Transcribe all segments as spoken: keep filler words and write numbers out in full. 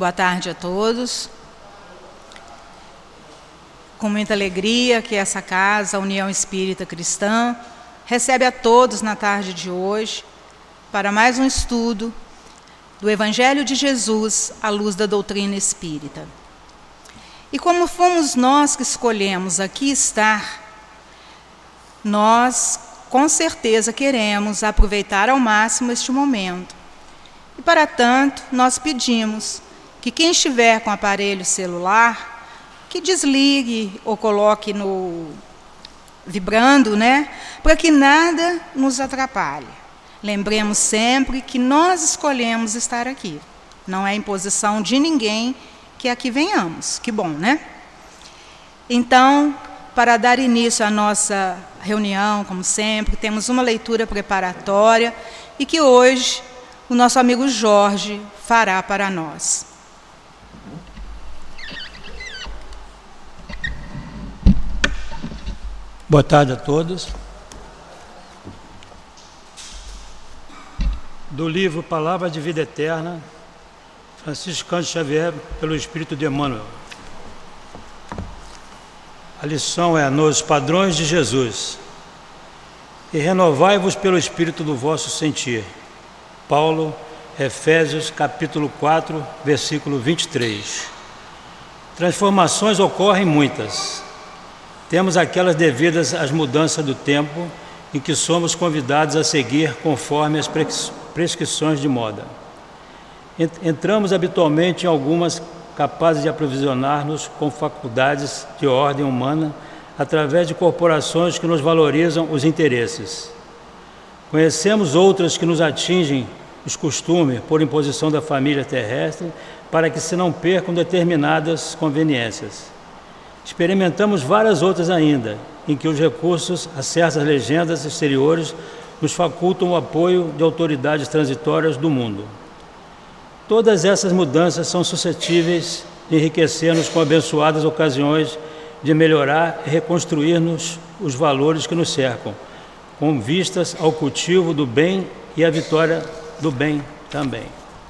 Boa tarde a todos. Com muita alegria que essa casa, a União Espírita Cristã, recebe a todos na tarde de hoje para mais um estudo do Evangelho de Jesus à luz da doutrina espírita. E como fomos nós que escolhemos aqui estar, nós com certeza queremos aproveitar ao máximo este momento. E para tanto, nós pedimos que quem estiver com aparelho celular, que desligue ou coloque no vibrando, né? Para que nada nos atrapalhe. Lembremos sempre que nós escolhemos estar aqui. Não é imposição de ninguém que aqui venhamos. Que bom, né? Então, para dar início à nossa reunião, como sempre, temos uma leitura preparatória e que hoje o nosso amigo Jorge fará para nós. Boa tarde a todos. Do livro Palavra de Vida Eterna, Francisco Cândido Xavier, pelo Espírito de Emmanuel. A lição é: nos padrões de Jesus. E renovai-vos pelo Espírito do vosso sentir. Paulo, Efésios, capítulo quatro, versículo vinte e três. Transformações ocorrem muitas. Temos aquelas devidas às mudanças do tempo, em que somos convidados a seguir conforme as prescrições de moda. Entramos habitualmente em algumas capazes de aprovisionar-nos com faculdades de ordem humana através de corporações que nos valorizam os interesses. Conhecemos outras que nos atingem os costumes por imposição da família terrestre para que se não percam determinadas conveniências. Experimentamos várias outras ainda, em que os recursos a certas legendas exteriores nos facultam o apoio de autoridades transitórias do mundo. Todas essas mudanças são suscetíveis de enriquecer-nos com abençoadas ocasiões de melhorar e reconstruir-nos os valores que nos cercam, com vistas ao cultivo do bem e à vitória do bem também.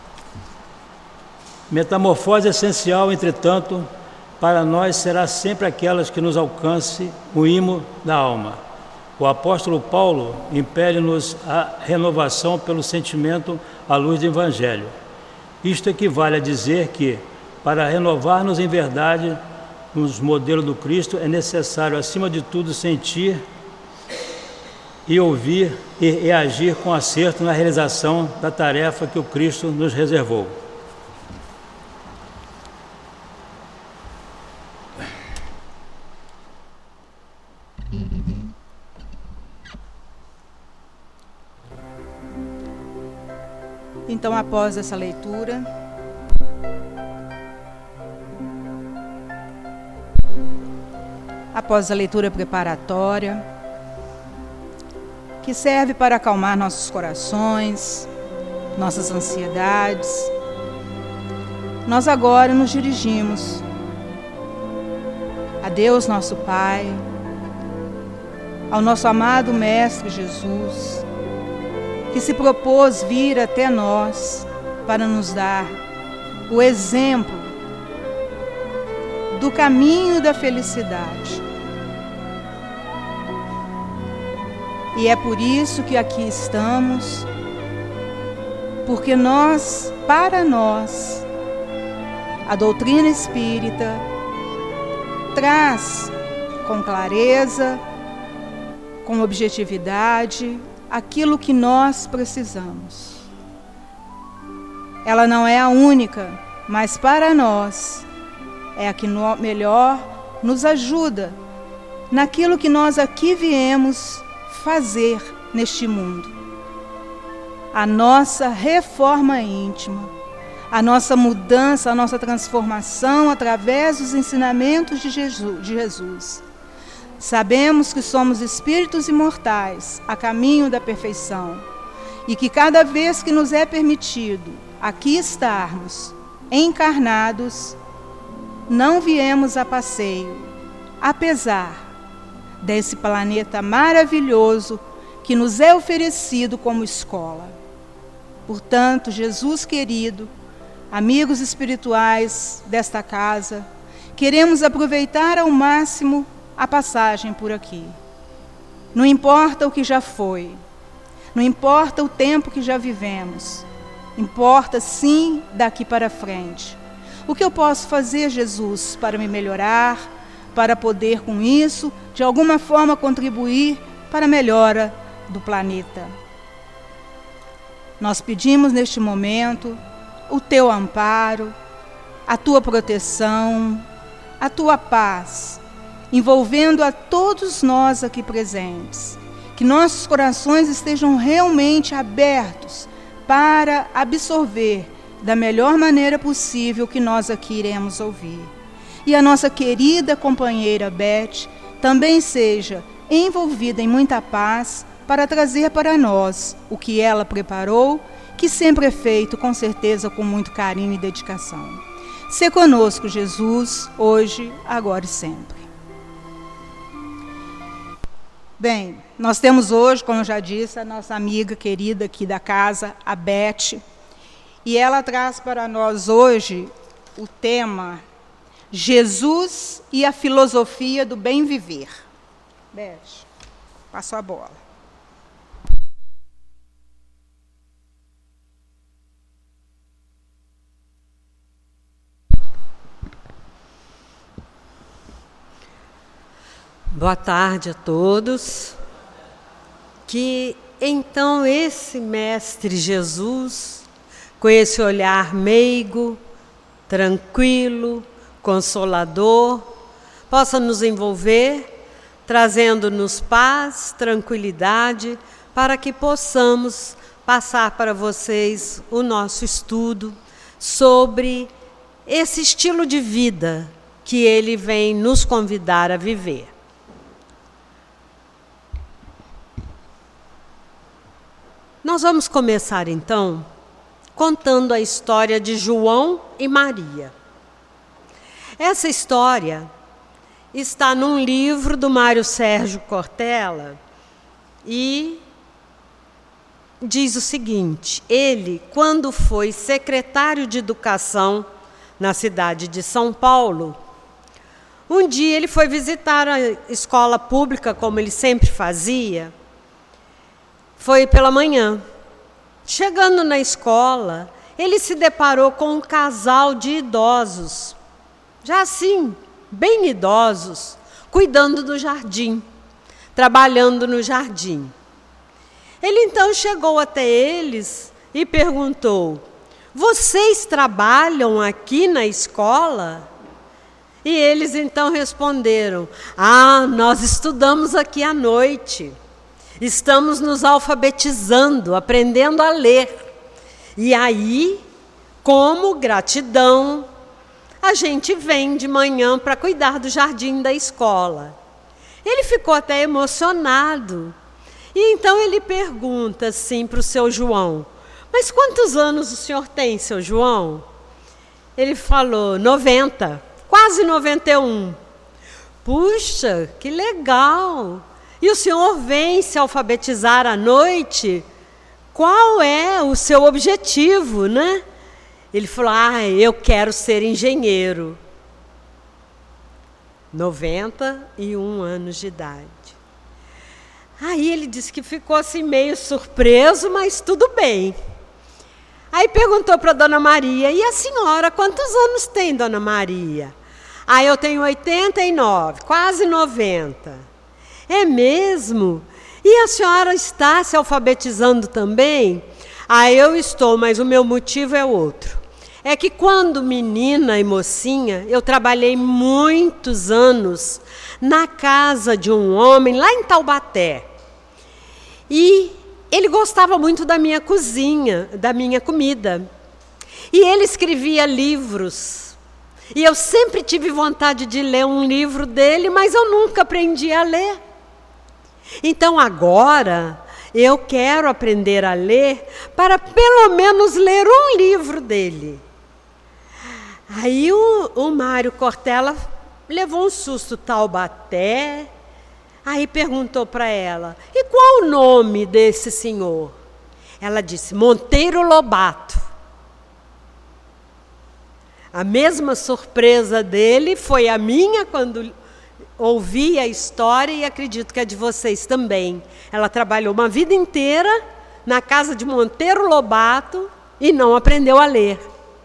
Metamorfose essencial, entretanto, para nós será sempre aquelas que nos alcance o imo da alma. O apóstolo Paulo impele-nos a renovação pelo sentimento à luz do Evangelho. Isto equivale a dizer que, para renovar-nos em verdade nos modelos do Cristo, é necessário, acima de tudo, sentir e ouvir e, e agir com acerto na realização da tarefa que o Cristo nos reservou. Então, após essa leitura, após a leitura preparatória, que serve para acalmar nossos corações, nossas ansiedades, nós agora nos dirigimos a Deus nosso Pai, ao nosso amado Mestre Jesus, que se propôs vir até nós para nos dar o exemplo do caminho da felicidade. E é por isso que aqui estamos, porque nós, para nós, a doutrina espírita traz com clareza, com objetividade, aquilo que nós precisamos. Ela não é a única, mas para nós é a que no, melhor nos ajuda naquilo que nós aqui viemos fazer neste mundo. A nossa reforma íntima, a nossa mudança, a nossa transformação através dos ensinamentos de Jesus. De Jesus. Sabemos que somos espíritos imortais a caminho da perfeição e que cada vez que nos é permitido aqui estarmos encarnados, não viemos a passeio, apesar desse planeta maravilhoso que nos é oferecido como escola. Portanto, Jesus querido, amigos espirituais desta casa, queremos aproveitar ao máximo a passagem por aqui. Não importa o que já foi, não importa o tempo que já vivemos, importa sim daqui para frente. O que eu posso fazer, Jesus, para me melhorar, para poder com isso, de alguma forma, contribuir para a melhora do planeta? Nós pedimos neste momento o teu amparo, a tua proteção, a tua paz, envolvendo a todos nós aqui presentes. Que nossos corações estejam realmente abertos para absorver da melhor maneira possível o que nós aqui iremos ouvir. E a nossa querida companheira Beth também seja envolvida em muita paz para trazer para nós o que ela preparou, que sempre é feito com certeza com muito carinho e dedicação. Sê conosco, Jesus, hoje, agora e sempre. Bem, nós temos hoje, como eu já disse, a nossa amiga querida aqui da casa, a Beth, e ela traz para nós hoje o tema Jesus e a filosofia do bem viver. Beth, passa a bola. Boa tarde a todos. Que então esse Mestre Jesus, com esse olhar meigo, tranquilo, consolador, possa nos envolver, trazendo-nos paz, tranquilidade, para que possamos passar para vocês o nosso estudo sobre esse estilo de vida que ele vem nos convidar a viver. Nós vamos começar, então, contando a história de João e Maria. Essa história está num livro do Mário Sérgio Cortella e diz o seguinte: ele, quando foi secretário de Educação na cidade de São Paulo, um dia ele foi visitar a escola pública, como ele sempre fazia. Foi pela manhã. Chegando na escola, ele se deparou com um casal de idosos, já assim, bem idosos, cuidando do jardim, trabalhando no jardim. Ele então chegou até eles e perguntou: vocês trabalham aqui na escola? E eles então responderam: ah, nós estudamos aqui à noite. Estamos nos alfabetizando, aprendendo a ler. E aí, como gratidão, a gente vem de manhã para cuidar do jardim da escola. Ele ficou até emocionado. E então ele pergunta assim para o seu João: mas quantos anos o senhor tem, seu João? Ele falou: noventa, quase noventa e um. Puxa, que legal! E o senhor vem se alfabetizar à noite? Qual é o seu objetivo, né? Ele falou: ah, eu quero ser engenheiro. noventa e um anos de idade. Aí ele disse que ficou assim meio surpreso, mas tudo bem. Aí perguntou para a Dona Maria: e a senhora, quantos anos tem, Dona Maria? Ah, eu tenho oitenta e nove, quase noventa. É mesmo? E a senhora está se alfabetizando também? Ah, eu estou, mas o meu motivo é outro. É que quando menina e mocinha, eu trabalhei muitos anos na casa de um homem lá em Taubaté. E ele gostava muito da minha cozinha, da minha comida. E ele escrevia livros. E eu sempre tive vontade de ler um livro dele, mas eu nunca aprendi a ler. Então agora eu quero aprender a ler para pelo menos ler um livro dele. Aí o, o Mário Cortella levou um susto. Taubaté. Aí perguntou para ela: e qual o nome desse senhor? Ela disse: Monteiro Lobato. A mesma surpresa dele foi a minha quando ouvi a história, e acredito que a de vocês também. Ela trabalhou uma vida inteira na casa de Monteiro Lobato e não aprendeu a ler.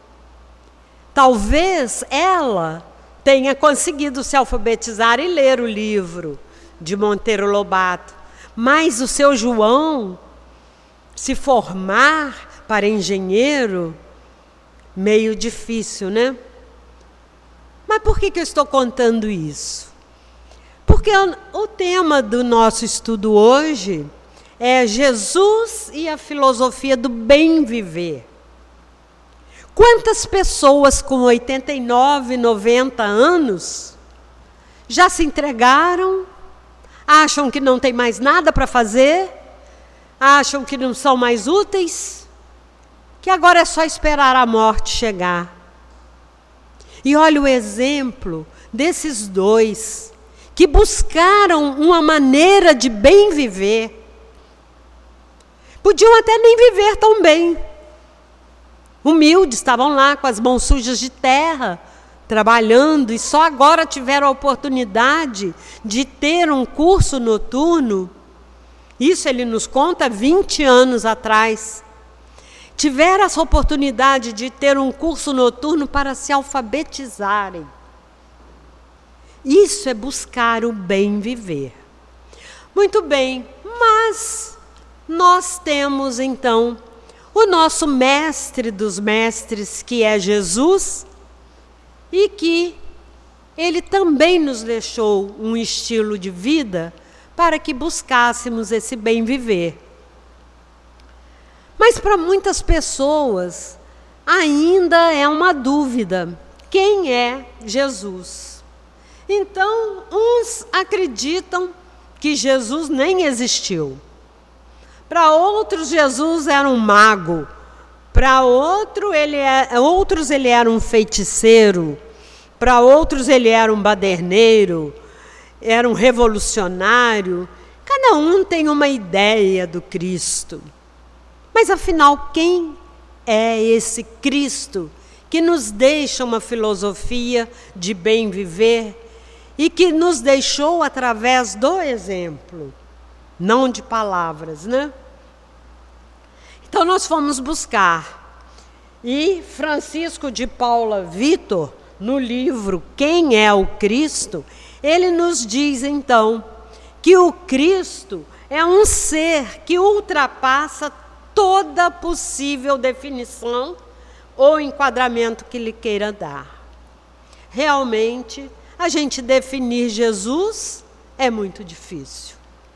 Talvez ela tenha conseguido se alfabetizar e ler o livro de Monteiro Lobato, mas o seu João se formar para engenheiro, meio difícil, né? Mas por que que eu estou contando isso? Porque o tema do nosso estudo hoje é Jesus e a filosofia do bem viver. Quantas pessoas com oitenta e nove, noventa anos já se entregaram, acham que não tem mais nada para fazer, acham que não são mais úteis, que agora é só esperar a morte chegar. E olha o exemplo desses dois que buscaram uma maneira de bem viver. Podiam até nem viver tão bem. Humildes, estavam lá com as mãos sujas de terra, trabalhando, e só agora tiveram a oportunidade de ter um curso noturno. Isso ele nos conta vinte anos atrás. Tiveram essa oportunidade de ter um curso noturno para se alfabetizarem. Isso é buscar o bem viver. Muito bem, mas nós temos então o nosso mestre dos mestres, que é Jesus, e que ele também nos deixou um estilo de vida para que buscássemos esse bem viver. Mas para muitas pessoas ainda é uma dúvida: quem é Jesus? Então, uns acreditam que Jesus nem existiu. Para outros, Jesus era um mago. Para outro, ele é, outros, ele era um feiticeiro. Para outros, ele era um baderneiro, era um revolucionário. Cada um tem uma ideia do Cristo. Mas, afinal, quem é esse Cristo que nos deixa uma filosofia de bem viver e que nos deixou através do exemplo, não de palavras, né? Então, nós fomos buscar. E Francisco de Paula Vitor, no livro Quem é o Cristo, ele nos diz, então, que o Cristo é um ser que ultrapassa toda possível definição ou enquadramento que lhe queira dar. Realmente, a gente definir Jesus é muito difícil.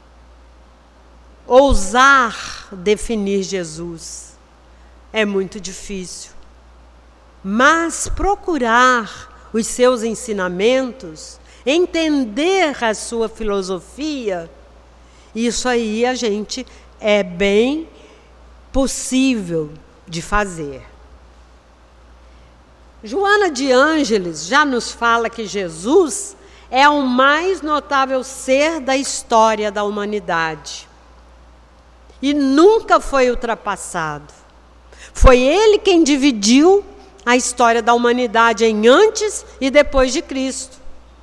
Ousar definir Jesus é muito difícil. Mas procurar os seus ensinamentos, entender a sua filosofia, isso aí a gente é bem possível de fazer. Joana de Ângeles já nos fala que Jesus é o mais notável ser da história da humanidade e nunca foi ultrapassado. Foi ele quem dividiu a história da humanidade em antes e depois de Cristo.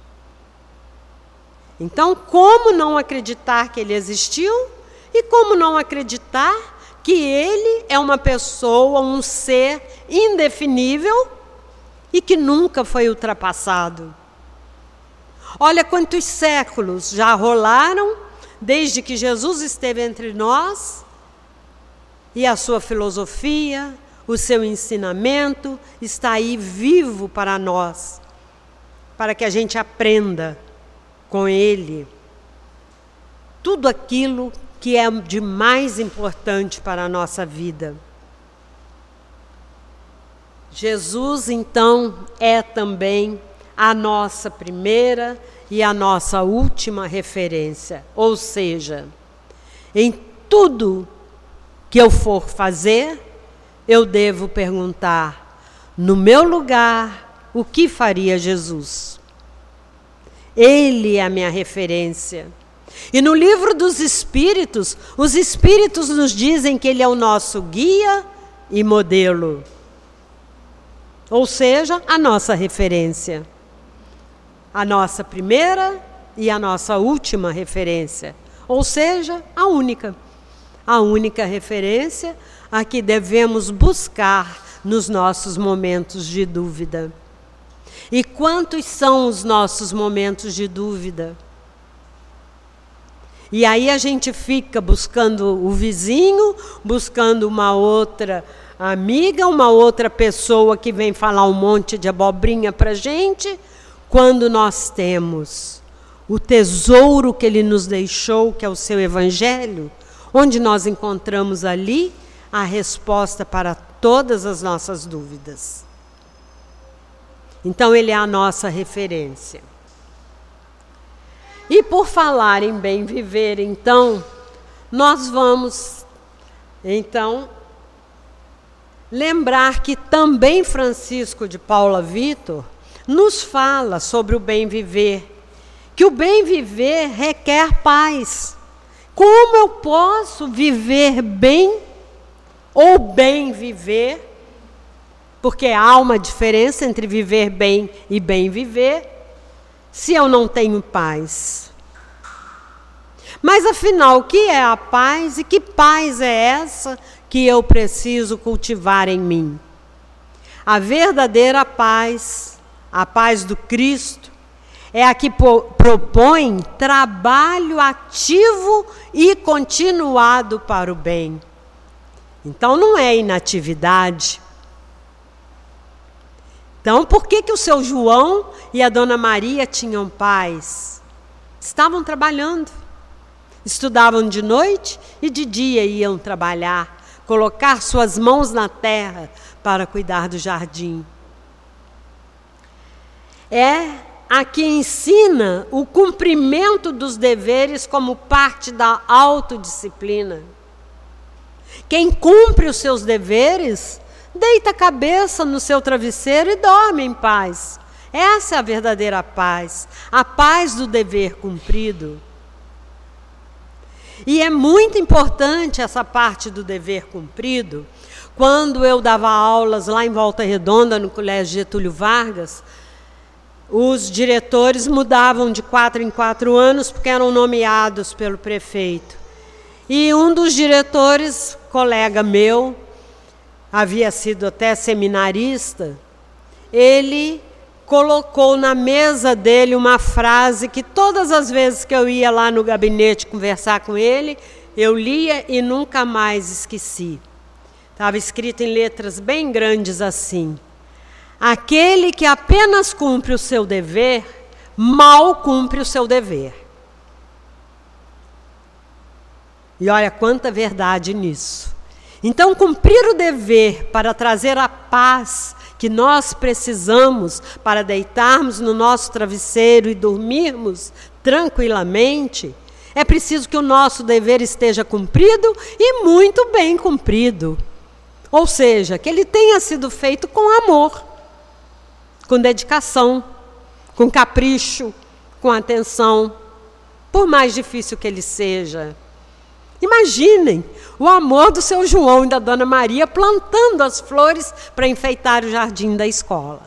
Então, como não acreditar que ele existiu e como não acreditar que ele é uma pessoa, um ser indefinível e que nunca foi ultrapassado? Olha quantos séculos já rolaram desde que Jesus esteve entre nós, e a sua filosofia, o seu ensinamento está aí vivo para nós, para que a gente aprenda com ele tudo aquilo que é de mais importante para a nossa vida. Jesus, então, é também a nossa primeira e a nossa última referência. Ou seja, em tudo que eu for fazer, eu devo perguntar, no meu lugar, o que faria Jesus? Ele é a minha referência. E no livro dos Espíritos, os Espíritos nos dizem que ele é o nosso guia e modelo. ou seja, a nossa referência. A nossa primeira e a nossa última referência, ou seja, a única. A única referência a que devemos buscar nos nossos momentos de dúvida. E quantos são os nossos momentos de dúvida? E aí a gente fica buscando o vizinho, buscando uma outra amiga, uma outra pessoa que vem falar um monte de abobrinha para a gente, quando nós temos o tesouro que Ele nos deixou, que é o seu Evangelho, onde nós encontramos ali a resposta para todas as nossas dúvidas. Então, Ele é a nossa referência. E por falar em bem viver, então, nós vamos, então, lembrar que também Francisco de Paula Vitor nos fala sobre o bem viver, que o bem viver requer paz. Como eu posso viver bem ou bem viver? Porque há uma diferença entre viver bem e bem viver, se eu não tenho paz. Mas afinal, o que é a paz e que paz é essa que eu preciso cultivar em mim? A verdadeira paz, a paz do Cristo, é a que propõe trabalho ativo e continuado para o bem. Então não é inatividade. Então por que que o seu João e a Dona Maria tinham paz? Estavam trabalhando. Estudavam de noite e de dia iam trabalhar, colocar suas mãos na terra para cuidar do jardim. É a que ensina o cumprimento dos deveres como parte da autodisciplina. Quem cumpre os seus deveres, deita a cabeça no seu travesseiro e dorme em paz. Essa é a verdadeira paz, a paz do dever cumprido. E é muito importante essa parte do dever cumprido. Quando eu dava aulas lá em Volta Redonda, no Colégio Getúlio Vargas, os diretores mudavam de quatro em quatro anos, porque eram nomeados pelo prefeito. E um dos diretores, colega meu, havia sido até seminarista, ele colocou na mesa dele uma frase que todas as vezes que eu ia lá no gabinete conversar com ele, eu lia e nunca mais esqueci. Estava escrito em letras bem grandes assim: aquele que apenas cumpre o seu dever, mal cumpre o seu dever. E olha quanta verdade nisso. Então, cumprir o dever para trazer a paz que nós precisamos para deitarmos no nosso travesseiro e dormirmos tranquilamente, é preciso que o nosso dever esteja cumprido e muito bem cumprido. Ou seja, que ele tenha sido feito com amor, com dedicação, com capricho, com atenção, por mais difícil que ele seja. Imaginem o amor do seu João e da Dona Maria plantando as flores para enfeitar o jardim da escola.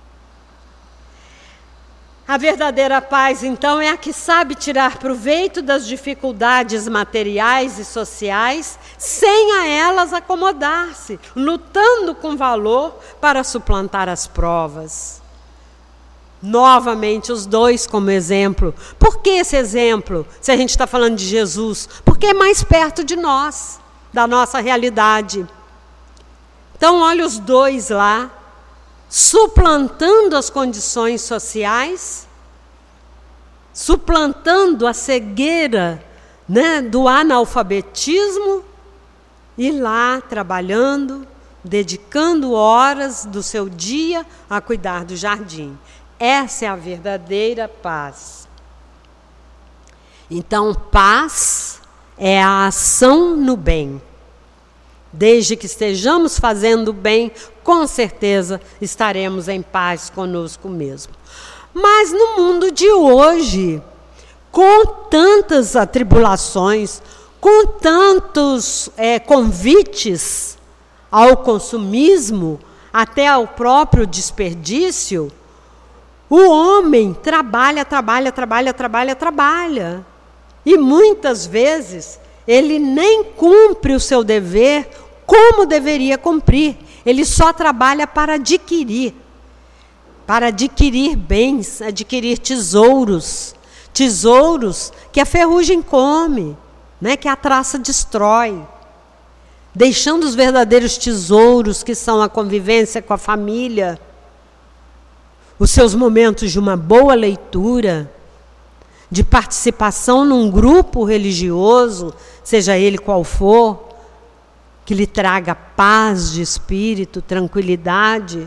A verdadeira paz, então, é a que sabe tirar proveito das dificuldades materiais e sociais, sem a elas acomodar-se, lutando com valor para suplantar as provas. Novamente, os dois como exemplo. Por que esse exemplo, se a gente está falando de Jesus? Porque é mais perto de nós, da nossa realidade. Então, olha os dois lá, suplantando as condições sociais, suplantando a cegueira, né, do analfabetismo, e lá trabalhando, dedicando horas do seu dia a cuidar do jardim. Essa é a verdadeira paz. Então, paz é a ação no bem. Desde que estejamos fazendo o bem, com certeza estaremos em paz conosco mesmo. Mas no mundo de hoje, com tantas atribulações, com tantos é, convites ao consumismo, até ao próprio desperdício, o homem trabalha, trabalha, trabalha, trabalha, trabalha. E muitas vezes ele nem cumpre o seu dever como deveria cumprir. Ele só trabalha para adquirir. Para adquirir bens, adquirir tesouros. Tesouros que a ferrugem come, né, que a traça destrói. Deixando os verdadeiros tesouros, que são a convivência com a família, os seus momentos de uma boa leitura, de participação num grupo religioso, seja ele qual for, que lhe traga paz de espírito, tranquilidade,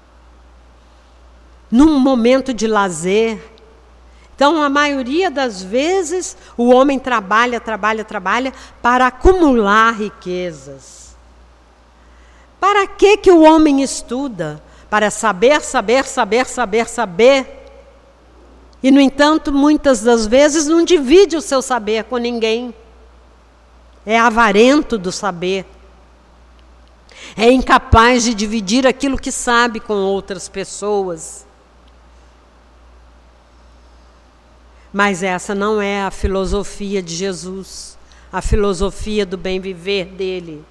num momento de lazer. Então, a maioria das vezes, o homem trabalha, trabalha, trabalha para acumular riquezas. Para que que o homem estuda? Para saber, saber, saber, saber, saber. E, no entanto, muitas das vezes não divide o seu saber com ninguém. É avarento do saber. É incapaz de dividir aquilo que sabe com outras pessoas. Mas essa não é a filosofia de Jesus, a filosofia do bem viver dele.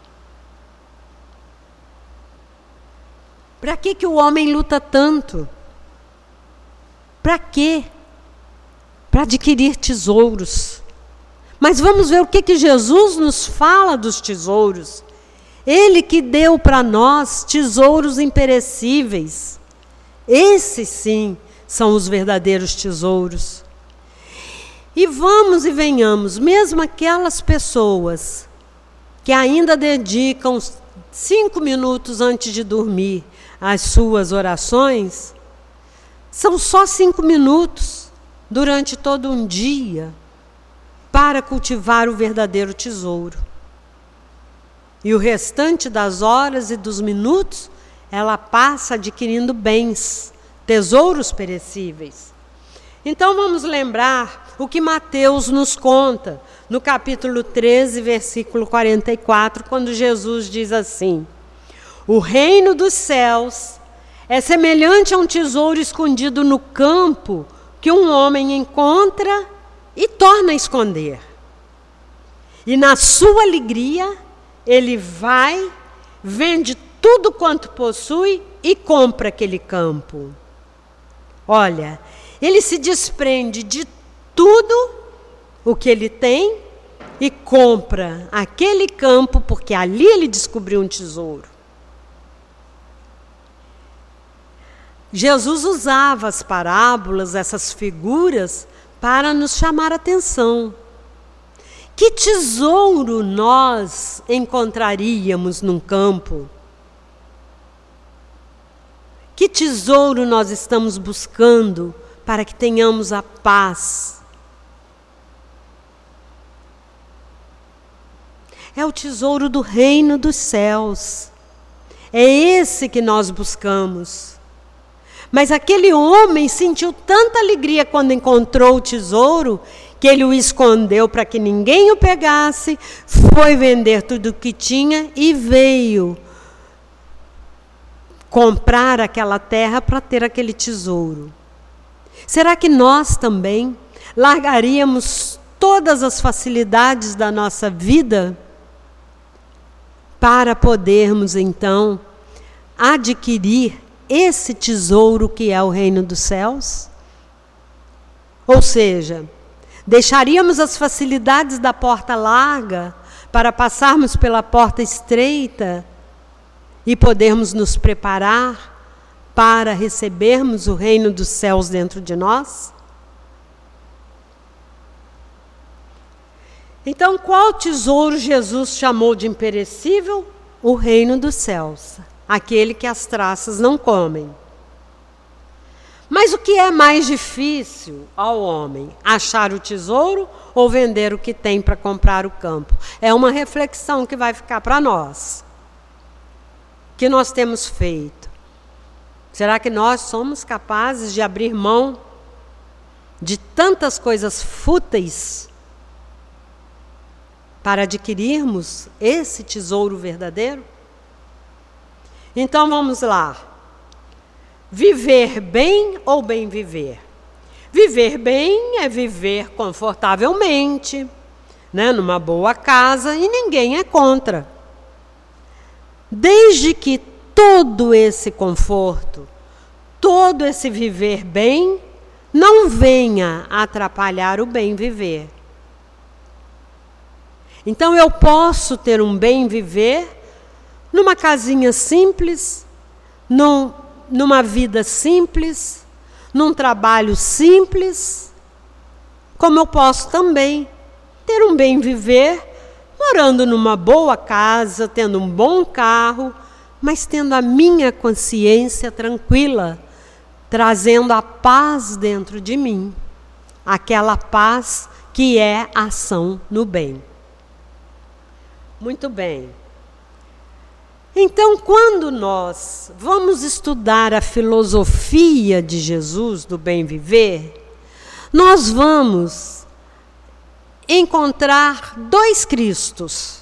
Para que que o homem luta tanto? Para quê? Para adquirir tesouros. Mas vamos ver o que que Jesus nos fala dos tesouros. Ele que deu para nós tesouros imperecíveis. Esses sim são os verdadeiros tesouros. E vamos e venhamos, mesmo aquelas pessoas que ainda dedicam cinco minutos antes de dormir às suas orações, são só cinco minutos durante todo um dia para cultivar o verdadeiro tesouro. E o restante das horas e dos minutos, ela passa adquirindo bens, tesouros perecíveis. Então vamos lembrar o que Mateus nos conta, no capítulo treze, versículo quarenta e quatro, quando Jesus diz assim: o reino dos céus é semelhante a um tesouro escondido no campo, que um homem encontra e torna a esconder. E na sua alegria, ele vai, vende tudo quanto possui e compra aquele campo. Olha, ele se desprende de tudo o que ele tem e compra aquele campo, porque ali ele descobriu um tesouro. Jesus usava as parábolas, essas figuras, para nos chamar a atenção. Que tesouro nós encontraríamos num campo? Que tesouro nós estamos buscando para que tenhamos a paz? É o tesouro do reino dos céus. É esse que nós buscamos. Mas aquele homem sentiu tanta alegria quando encontrou o tesouro, que ele o escondeu para que ninguém o pegasse, foi vender tudo o que tinha e veio comprar aquela terra para ter aquele tesouro. Será que nós também largaríamos todas as facilidades da nossa vida para podermos então adquirir esse tesouro que é o reino dos céus? Ou seja, deixaríamos as facilidades da porta larga para passarmos pela porta estreita e podermos nos preparar para recebermos o reino dos céus dentro de nós? Então, qual tesouro Jesus chamou de imperecível? O reino dos céus, aquele que as traças não comem. Mas o que é mais difícil ao homem? Achar o tesouro ou vender o que tem para comprar o campo? É uma reflexão que vai ficar para nós. O que nós temos feito? Será que nós somos capazes de abrir mão de tantas coisas fúteis para adquirirmos esse tesouro verdadeiro? Então vamos lá. Viver bem ou bem viver? Viver bem é viver confortavelmente, né, numa boa casa, e ninguém é contra. Desde que todo esse conforto, todo esse viver bem, não venha atrapalhar o bem viver. Então eu posso ter um bem viver numa casinha simples, num, numa vida simples, num trabalho simples, como eu posso também ter um bem viver morando numa boa casa, tendo um bom carro, mas tendo a minha consciência tranquila, trazendo a paz dentro de mim, aquela paz que é ação no bem. Muito bem. Então, quando nós vamos estudar a filosofia de Jesus do bem viver, nós vamos encontrar dois Cristos.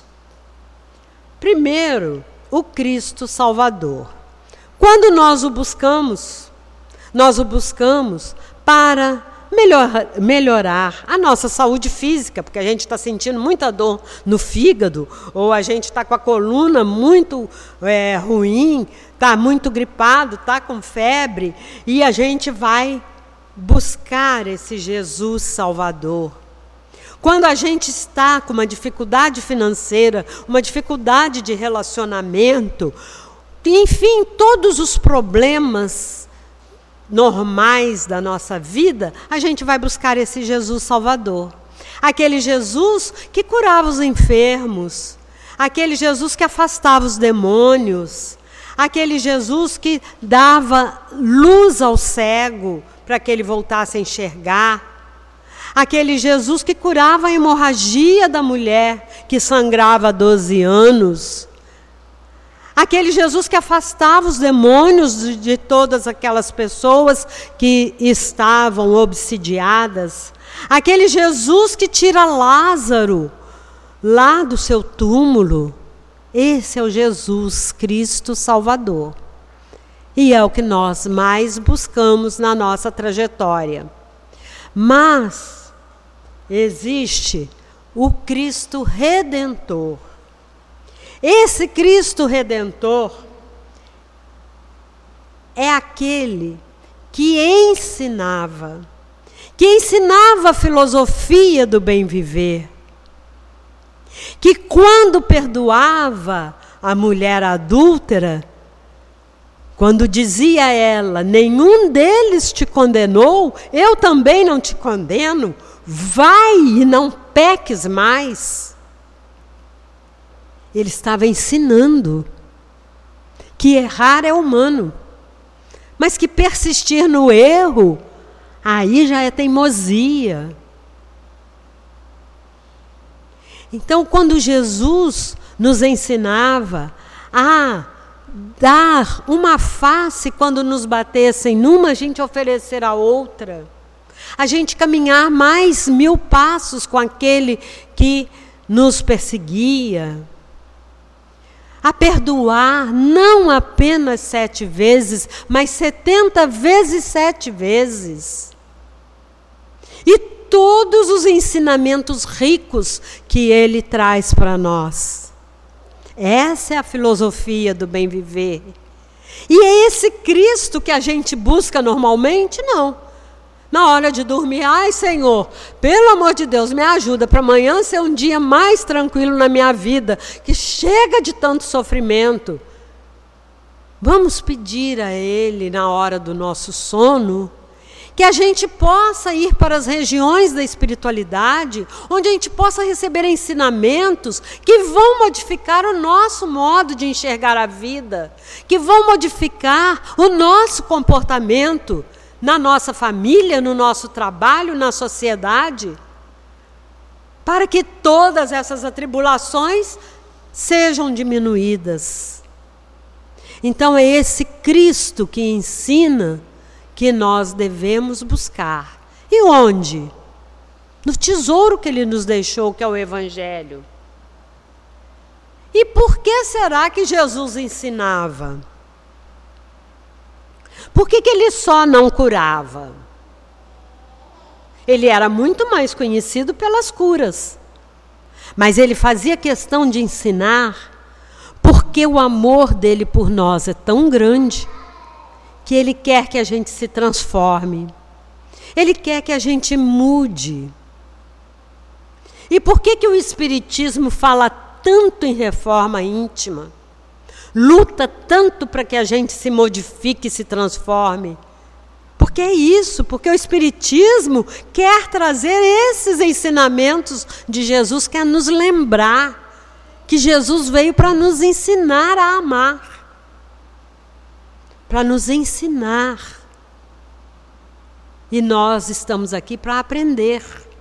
Primeiro, o Cristo Salvador. Quando nós o buscamos, nós o buscamos para melhor, melhorar a nossa saúde física, porque a gente está sentindo muita dor no fígado, ou a gente está com a coluna muito é, ruim, está muito gripado, está com febre, e a gente vai buscar esse Jesus Salvador. Quando a gente está com uma dificuldade financeira, uma dificuldade de relacionamento, enfim, todos os problemas normais da nossa vida, a gente vai buscar esse Jesus Salvador. Aquele Jesus que curava os enfermos, aquele Jesus que afastava os demônios, aquele Jesus que dava luz ao cego para que ele voltasse a enxergar, aquele Jesus que curava a hemorragia da mulher que sangrava há doze anos, aquele Jesus que afastava os demônios de, de todas aquelas pessoas que estavam obsidiadas, aquele Jesus que tira Lázaro lá do seu túmulo. Esse é o Jesus Cristo Salvador. E é o que nós mais buscamos na nossa trajetória. Mas existe o Cristo Redentor. Esse Cristo Redentor é aquele que ensinava, que ensinava a filosofia do bem viver, que quando perdoava a mulher adúltera, quando dizia a ela, nenhum deles te condenou, eu também não te condeno, vai e não peques mais. Ele estava ensinando que errar é humano, mas que persistir no erro, aí já é teimosia. Então, quando Jesus nos ensinava a dar uma face quando nos batessem numa, a gente oferecer a outra, a gente caminhar mais mil passos com aquele que nos perseguia, a perdoar não apenas sete vezes, mas setenta vezes sete vezes. E todos os ensinamentos ricos que ele traz para nós. Essa é a filosofia do bem viver. E é esse Cristo que a gente busca normalmente? Não. Na hora de dormir, ai Senhor, pelo amor de Deus, me ajuda para amanhã ser um dia mais tranquilo na minha vida, que chega de tanto sofrimento. Vamos pedir a Ele, na hora do nosso sono, que a gente possa ir para as regiões da espiritualidade, onde a gente possa receber ensinamentos que vão modificar o nosso modo de enxergar a vida, que vão modificar o nosso comportamento, na nossa família, no nosso trabalho, na sociedade, para que todas essas atribulações sejam diminuídas. Então é esse Cristo que ensina que nós devemos buscar. E onde? No tesouro que Ele nos deixou, que é o Evangelho. E por que será que Jesus ensinava? Por que que ele só não curava? Ele era muito mais conhecido pelas curas. Mas ele fazia questão de ensinar, porque o amor dele por nós é tão grande, que ele quer que a gente se transforme. Ele quer que a gente mude. E por que que o Espiritismo fala tanto em reforma íntima? Luta tanto para que a gente se modifique e se transforme? Porque é isso, porque o Espiritismo quer trazer esses ensinamentos de Jesus, quer nos lembrar que Jesus veio para nos ensinar a amar, para nos ensinar. E nós estamos aqui para aprender.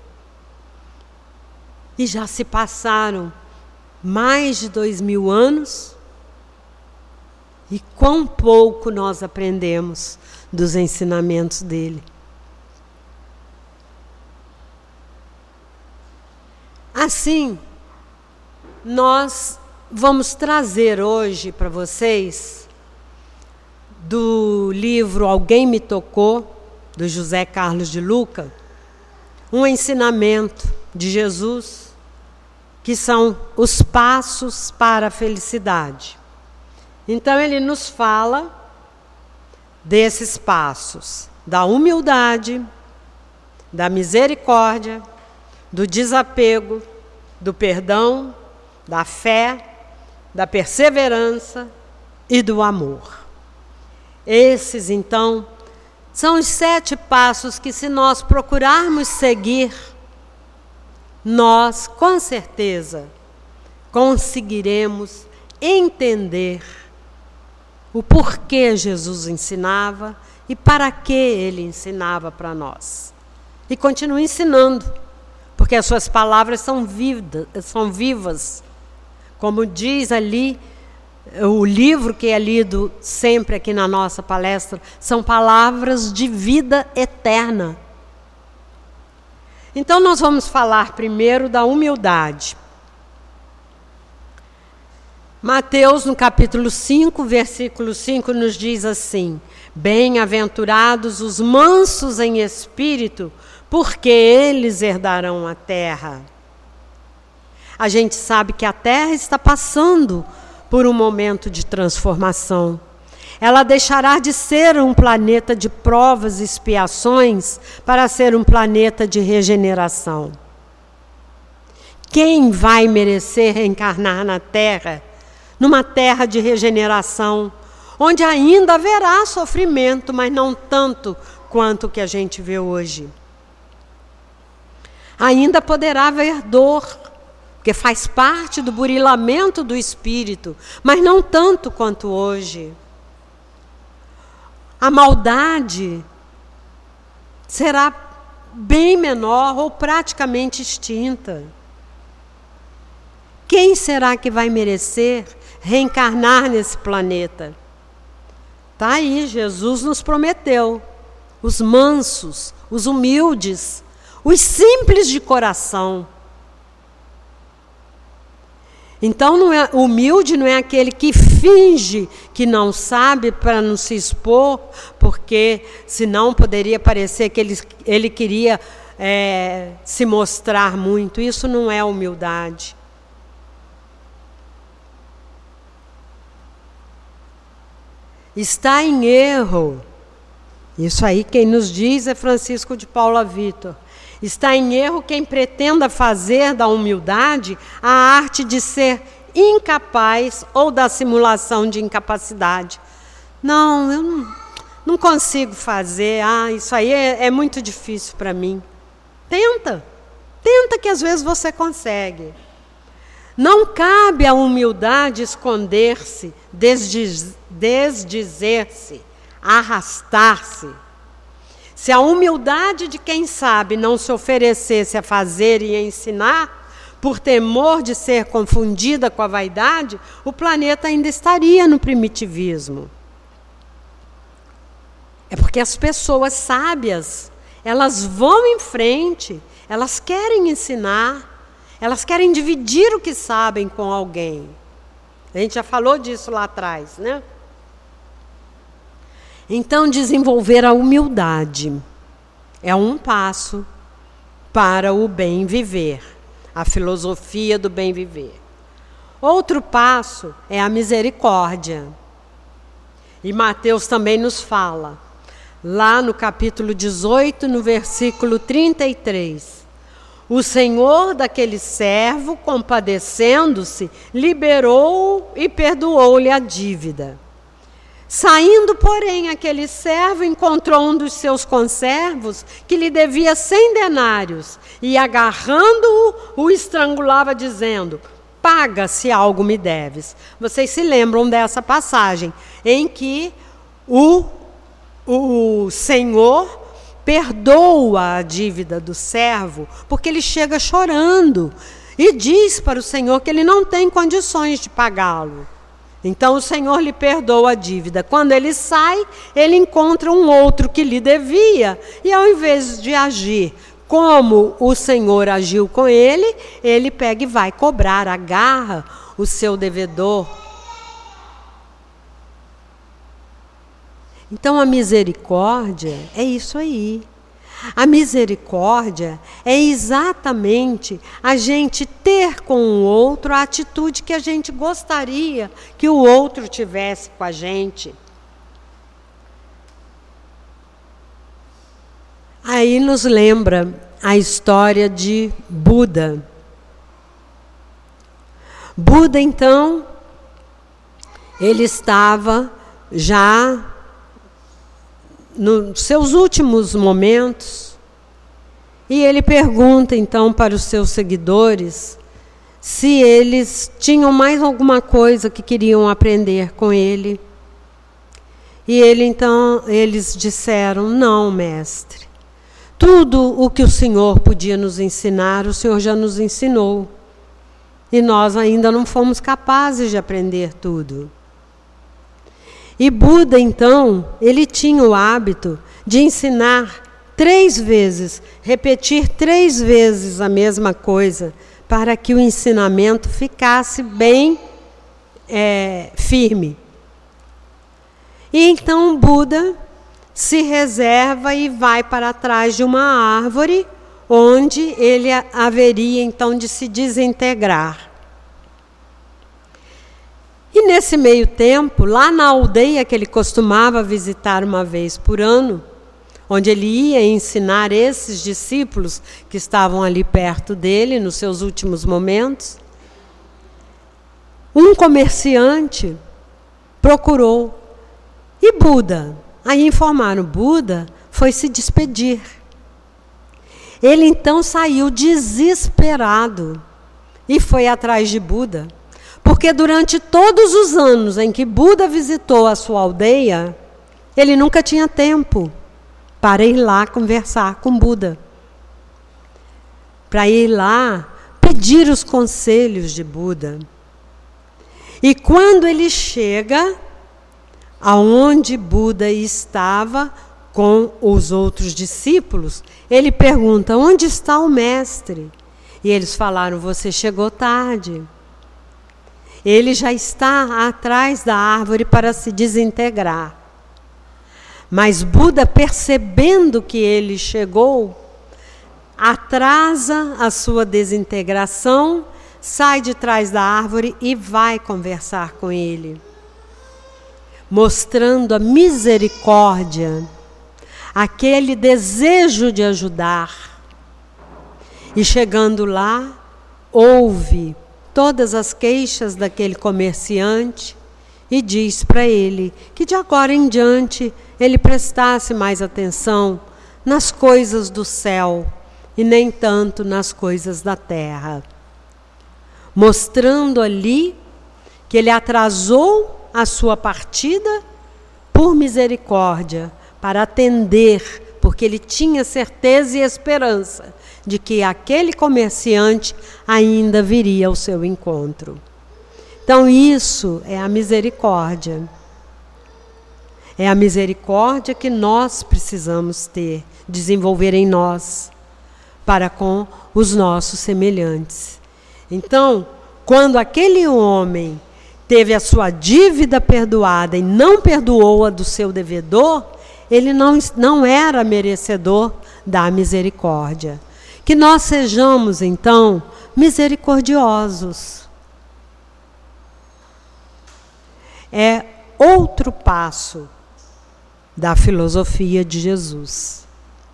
E já se passaram mais de dois mil anos, e quão pouco nós aprendemos dos ensinamentos dele. Assim, nós vamos trazer hoje para vocês, do livro Alguém Me Tocou, do José Carlos de Luca, um ensinamento de Jesus, que são os passos para a felicidade. Então ele nos fala desses passos, da humildade, da misericórdia, do desapego, do perdão, da fé, da perseverança e do amor. Esses, então, são os sete passos que, se nós procurarmos seguir, nós, com certeza, conseguiremos entender o porquê Jesus ensinava e para que ele ensinava para nós. E continua ensinando, porque as suas palavras são vivas, são vivas. Como diz ali, o livro que é lido sempre aqui na nossa palestra, são palavras de vida eterna. Então nós vamos falar primeiro da humildade. Mateus, no capítulo cinco, versículo cinco, nos diz assim: bem-aventurados os mansos em espírito, porque eles herdarão a terra. A gente sabe que a terra está passando por um momento de transformação. Ela deixará de ser um planeta de provas e expiações para ser um planeta de regeneração. Quem vai merecer reencarnar na terra, numa terra de regeneração, onde ainda haverá sofrimento, mas não tanto quanto o que a gente vê hoje? Ainda poderá haver dor, porque faz parte do burilamento do espírito, mas não tanto quanto hoje. A maldade será bem menor ou praticamente extinta. Quem será que vai merecer reencarnar nesse planeta? Está aí, Jesus nos prometeu. Os mansos, os humildes, os simples de coração. Então, não é, humilde não é aquele que finge que não sabe para não se expor, porque senão poderia parecer que ele, ele queria é, se mostrar muito. Isso não é humildade. Está em erro. Isso aí quem nos diz é Francisco de Paula Vitor. Está em erro quem pretenda fazer da humildade a arte de ser incapaz ou da simulação de incapacidade. Não, eu não, não consigo fazer. Ah, isso aí é, é muito difícil para mim. Tenta. Tenta que às vezes você consegue. Não cabe à humildade esconder-se, desdiz, desdizer-se, arrastar-se. Se a humildade de quem sabe não se oferecesse a fazer e a ensinar, por temor de ser confundida com a vaidade, o planeta ainda estaria no primitivismo. É porque as pessoas sábias, elas vão em frente, elas querem ensinar, elas querem dividir o que sabem com alguém. A gente já falou disso lá atrás, né? Então, desenvolver a humildade é um passo para o bem viver, a filosofia do bem viver. Outro passo é a misericórdia. E Mateus também nos fala, lá no capítulo dezoito, no versículo trinta e três. O senhor daquele servo, compadecendo-se, liberou e perdoou-lhe a dívida. Saindo, porém, aquele servo encontrou um dos seus conservos que lhe devia cem denários e, agarrando-o, o estrangulava, dizendo: paga se algo me deves. Vocês se lembram dessa passagem em que o, o senhor perdoa a dívida do servo, porque ele chega chorando e diz para o senhor que ele não tem condições de pagá-lo. Então o senhor lhe perdoa a dívida. Quando ele sai, ele encontra um outro que lhe devia, e ao invés de agir como o senhor agiu com ele, ele pega e vai cobrar, agarra o seu devedor. Então a misericórdia é isso aí. A misericórdia é exatamente a gente ter com o outro a atitude que a gente gostaria que o outro tivesse com a gente. Aí nos lembra a história de Buda. Buda, então, ele estava já nos seus últimos momentos, e ele pergunta então para os seus seguidores se eles tinham mais alguma coisa que queriam aprender com ele. E ele então, eles disseram: não, mestre, tudo o que o senhor podia nos ensinar, o senhor já nos ensinou, e nós ainda não fomos capazes de aprender tudo. E Buda, então, ele tinha o hábito de ensinar três vezes, repetir três vezes a mesma coisa, para que o ensinamento ficasse bem é, firme. E então Buda se reserva e vai para trás de uma árvore, onde ele haveria então de se desintegrar. E nesse meio tempo, lá na aldeia que ele costumava visitar uma vez por ano, onde ele ia ensinar esses discípulos que estavam ali perto dele, nos seus últimos momentos, um comerciante procurou. E Buda, aí informaram, Buda foi se despedir. Ele então saiu desesperado e foi atrás de Buda. Porque durante todos os anos em que Buda visitou a sua aldeia, ele nunca tinha tempo para ir lá conversar com Buda. Para ir lá pedir os conselhos de Buda. E quando ele chega aonde Buda estava com os outros discípulos, ele pergunta: onde está o mestre? E eles falaram: você chegou tarde. Ele já está atrás da árvore para se desintegrar. Mas Buda, percebendo que ele chegou, atrasa a sua desintegração, sai de trás da árvore e vai conversar com ele, mostrando a misericórdia, aquele desejo de ajudar. E chegando lá, ouve todas as queixas daquele comerciante e diz para ele que de agora em diante ele prestasse mais atenção nas coisas do céu e nem tanto nas coisas da terra, mostrando ali que ele atrasou a sua partida por misericórdia, para atender, porque ele tinha certeza e esperança de que aquele comerciante ainda viria ao seu encontro. Então isso é a misericórdia. É a misericórdia que nós precisamos ter, desenvolver em nós, para com os nossos semelhantes. Então, quando aquele homem teve a sua dívida perdoada e não perdoou a do seu devedor, ele não, não era merecedor da misericórdia. Que nós sejamos, então, misericordiosos. É outro passo da filosofia de Jesus.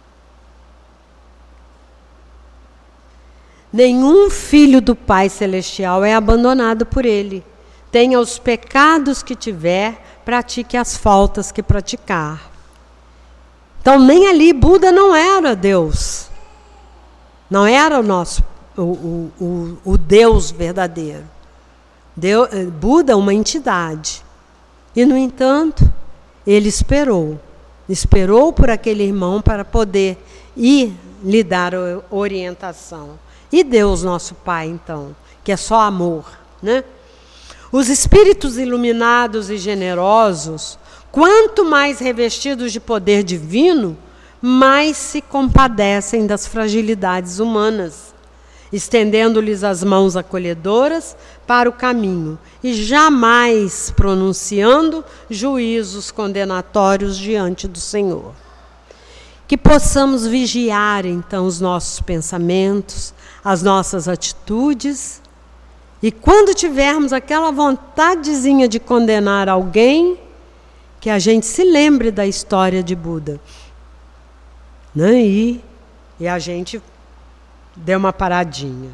Nenhum filho do Pai Celestial é abandonado por ele. Tenha os pecados que tiver, pratique as faltas que praticar. Então, nem ali Buda não era Deus. Não era o nosso, o, o, o, o Deus verdadeiro. Deus, Buda é uma entidade. E, no entanto, ele esperou. Esperou por aquele irmão para poder ir lhe dar orientação. E Deus, nosso Pai, então, que é só amor, né? Os espíritos iluminados e generosos, quanto mais revestidos de poder divino, mais se compadecem das fragilidades humanas, estendendo-lhes as mãos acolhedoras para o caminho e jamais pronunciando juízos condenatórios diante do Senhor. Que possamos vigiar, então, os nossos pensamentos, as nossas atitudes, e quando tivermos aquela vontadezinha de condenar alguém, que a gente se lembre da história de Buda. Né? E, e a gente dê uma paradinha.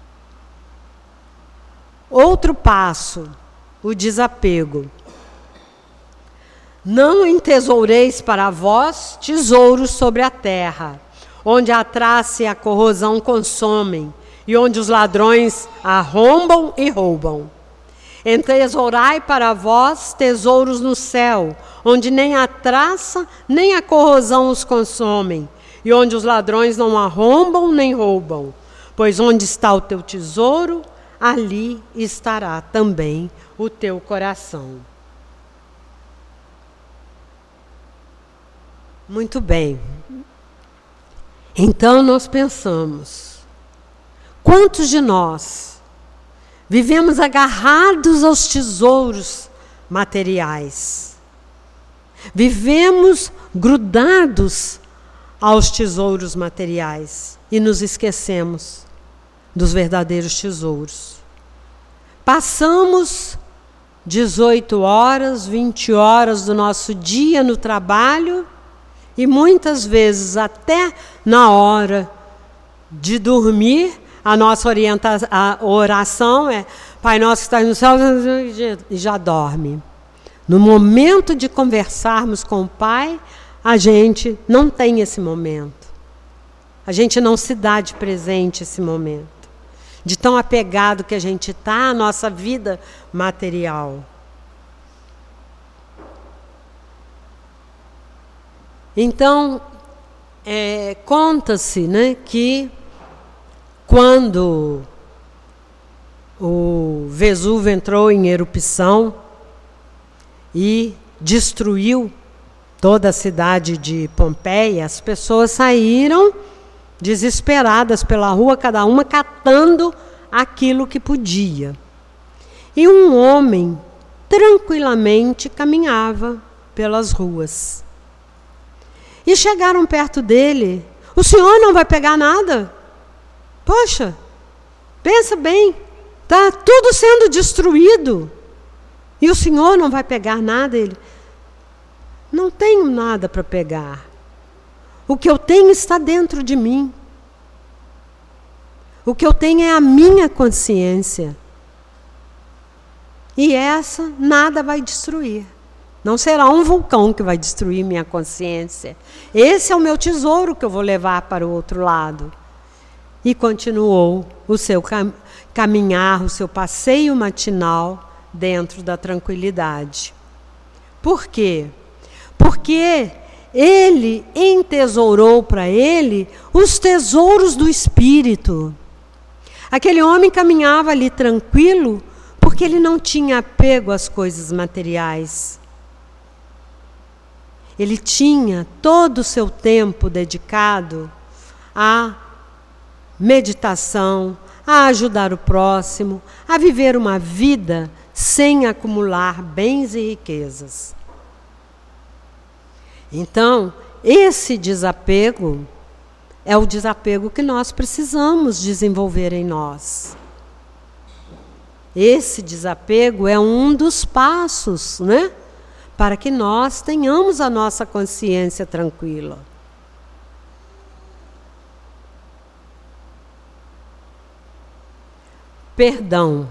Outro passo, o desapego. Não entesoureis para vós tesouros sobre a terra, onde a traça e a corrosão consomem, e onde os ladrões arrombam e roubam. Entesourai para vós tesouros no céu, onde nem a traça nem a corrosão os consomem, e onde os ladrões não arrombam nem roubam. Pois onde está o teu tesouro, ali estará também o teu coração. Muito bem. Então nós pensamos, quantos de nós vivemos agarrados aos tesouros materiais? Vivemos grudados aos tesouros materiais e nos esquecemos dos verdadeiros tesouros. Passamos dezoito horas, vinte horas do nosso dia no trabalho e muitas vezes até na hora de dormir, a nossa orientação, a oração é Pai Nosso que estás no céu, e já dorme. No momento de conversarmos com o Pai, a gente não tem esse momento. A gente não se dá de presente esse momento. De tão apegado que a gente está à nossa vida material. Então, é, conta-se, né, que quando o Vesúvio entrou em erupção e destruiu toda a cidade de Pompeia, as pessoas saíram desesperadas pela rua, cada uma catando aquilo que podia. E um homem tranquilamente caminhava pelas ruas. E chegaram perto dele. O senhor não vai pegar nada? Poxa, pensa bem, está tudo sendo destruído. E o senhor não vai pegar nada? Ele, não tenho nada para pegar. O que eu tenho está dentro de mim. O que eu tenho é a minha consciência. E essa nada vai destruir. Não será um vulcão que vai destruir minha consciência. Esse é o meu tesouro que eu vou levar para o outro lado. E continuou o seu cam- caminhar, o seu passeio matinal dentro da tranquilidade. Por quê? Porque ele entesourou para ele os tesouros do espírito. Aquele homem caminhava ali tranquilo porque ele não tinha apego às coisas materiais. Ele tinha todo o seu tempo dedicado à meditação, a ajudar o próximo, a viver uma vida sem acumular bens e riquezas. Então, esse desapego é o desapego que nós precisamos desenvolver em nós. Esse desapego é um dos passos, né, para que nós tenhamos a nossa consciência tranquila. Perdão.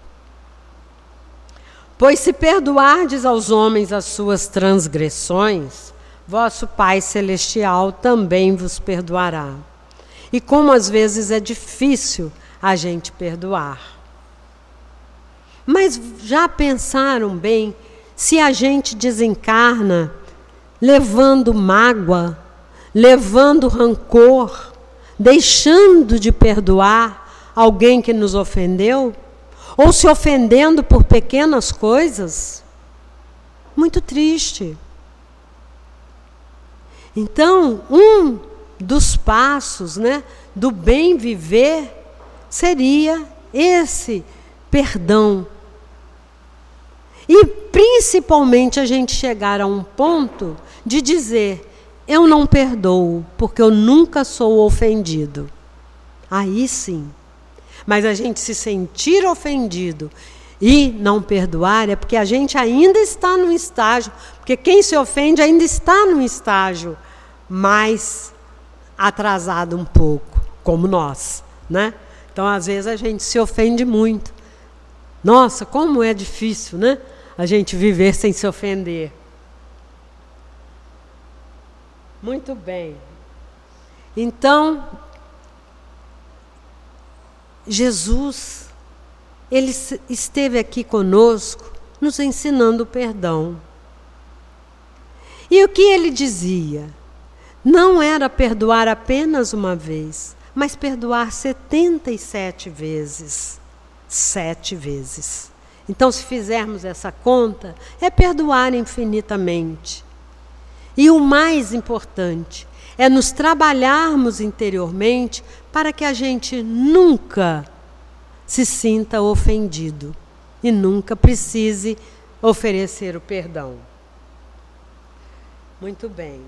Pois se perdoardes aos homens as suas transgressões, vosso Pai Celestial também vos perdoará. E como às vezes é difícil a gente perdoar. Mas já pensaram bem se a gente desencarna levando mágoa, levando rancor, deixando de perdoar alguém que nos ofendeu? Ou se ofendendo por pequenas coisas? Muito triste. Então, um dos passos, né, do bem viver seria esse perdão. E principalmente a gente chegar a um ponto de dizer: eu não perdoo, porque eu nunca sou ofendido. Aí sim. Mas a gente se sentir ofendido e não perdoar é porque a gente ainda está num estágio, porque quem se ofende ainda está num estágio mais atrasado um pouco, como nós, né? Então, às vezes, a gente se ofende muito. Nossa, como é difícil, né? A gente viver sem se ofender. Muito bem. Então, Jesus, ele esteve aqui conosco, nos ensinando o perdão. E o que ele dizia? Não era perdoar apenas uma vez, mas perdoar setenta e sete vezes. Sete vezes. Então, se fizermos essa conta, é perdoar infinitamente. E o mais importante é nos trabalharmos interiormente para que a gente nunca se sinta ofendido e nunca precise oferecer o perdão. Muito bem.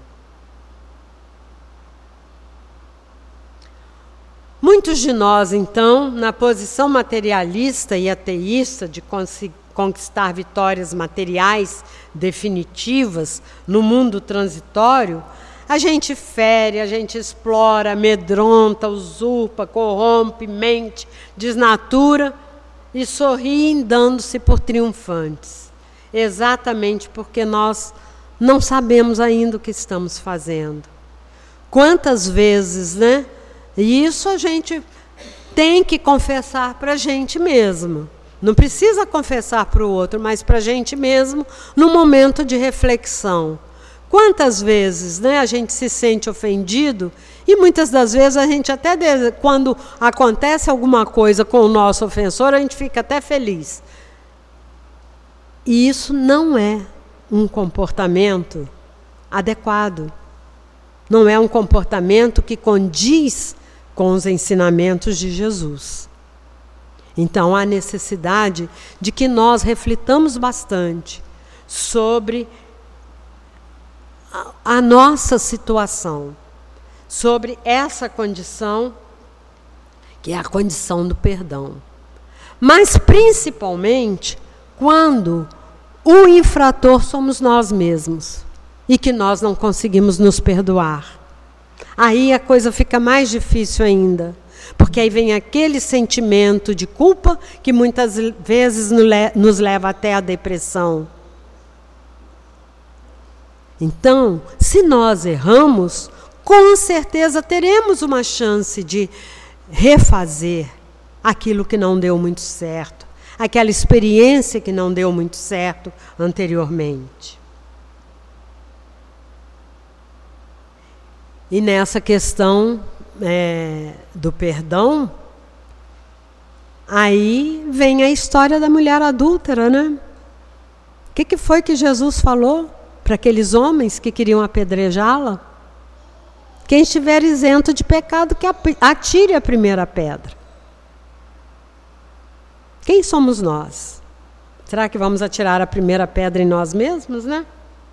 Muitos de nós, então, na posição materialista e ateísta de conquistar vitórias materiais definitivas no mundo transitório, a gente fere, a gente explora, amedronta, usurpa, corrompe, mente, desnatura e sorriem dando-se por triunfantes. Exatamente porque nós não sabemos ainda o que estamos fazendo. Quantas vezes, né? E isso a gente tem que confessar para a gente mesmo. Não precisa confessar para o outro, mas para a gente mesmo, no momento de reflexão. Quantas vezes, né, a gente se sente ofendido e muitas das vezes a gente até, quando acontece alguma coisa com o nosso ofensor, a gente fica até feliz. E isso não é um comportamento adequado. Não é um comportamento que condiz com os ensinamentos de Jesus. Então, há necessidade de que nós reflitamos bastante sobre a, a nossa situação, sobre essa condição, que é a condição do perdão. Mas, principalmente, quando o infrator somos nós mesmos e que nós não conseguimos nos perdoar. Aí a coisa fica mais difícil ainda, porque aí vem aquele sentimento de culpa que muitas vezes nos leva até a depressão. Então, se nós erramos, com certeza teremos uma chance de refazer aquilo que não deu muito certo, aquela experiência que não deu muito certo anteriormente. E nessa questão é, do perdão, aí vem a história da mulher adúltera, né? O que, que foi que Jesus falou para aqueles homens que queriam apedrejá-la? Quem estiver isento de pecado, que atire a primeira pedra. Quem somos nós? Será que vamos atirar a primeira pedra em nós mesmos, né?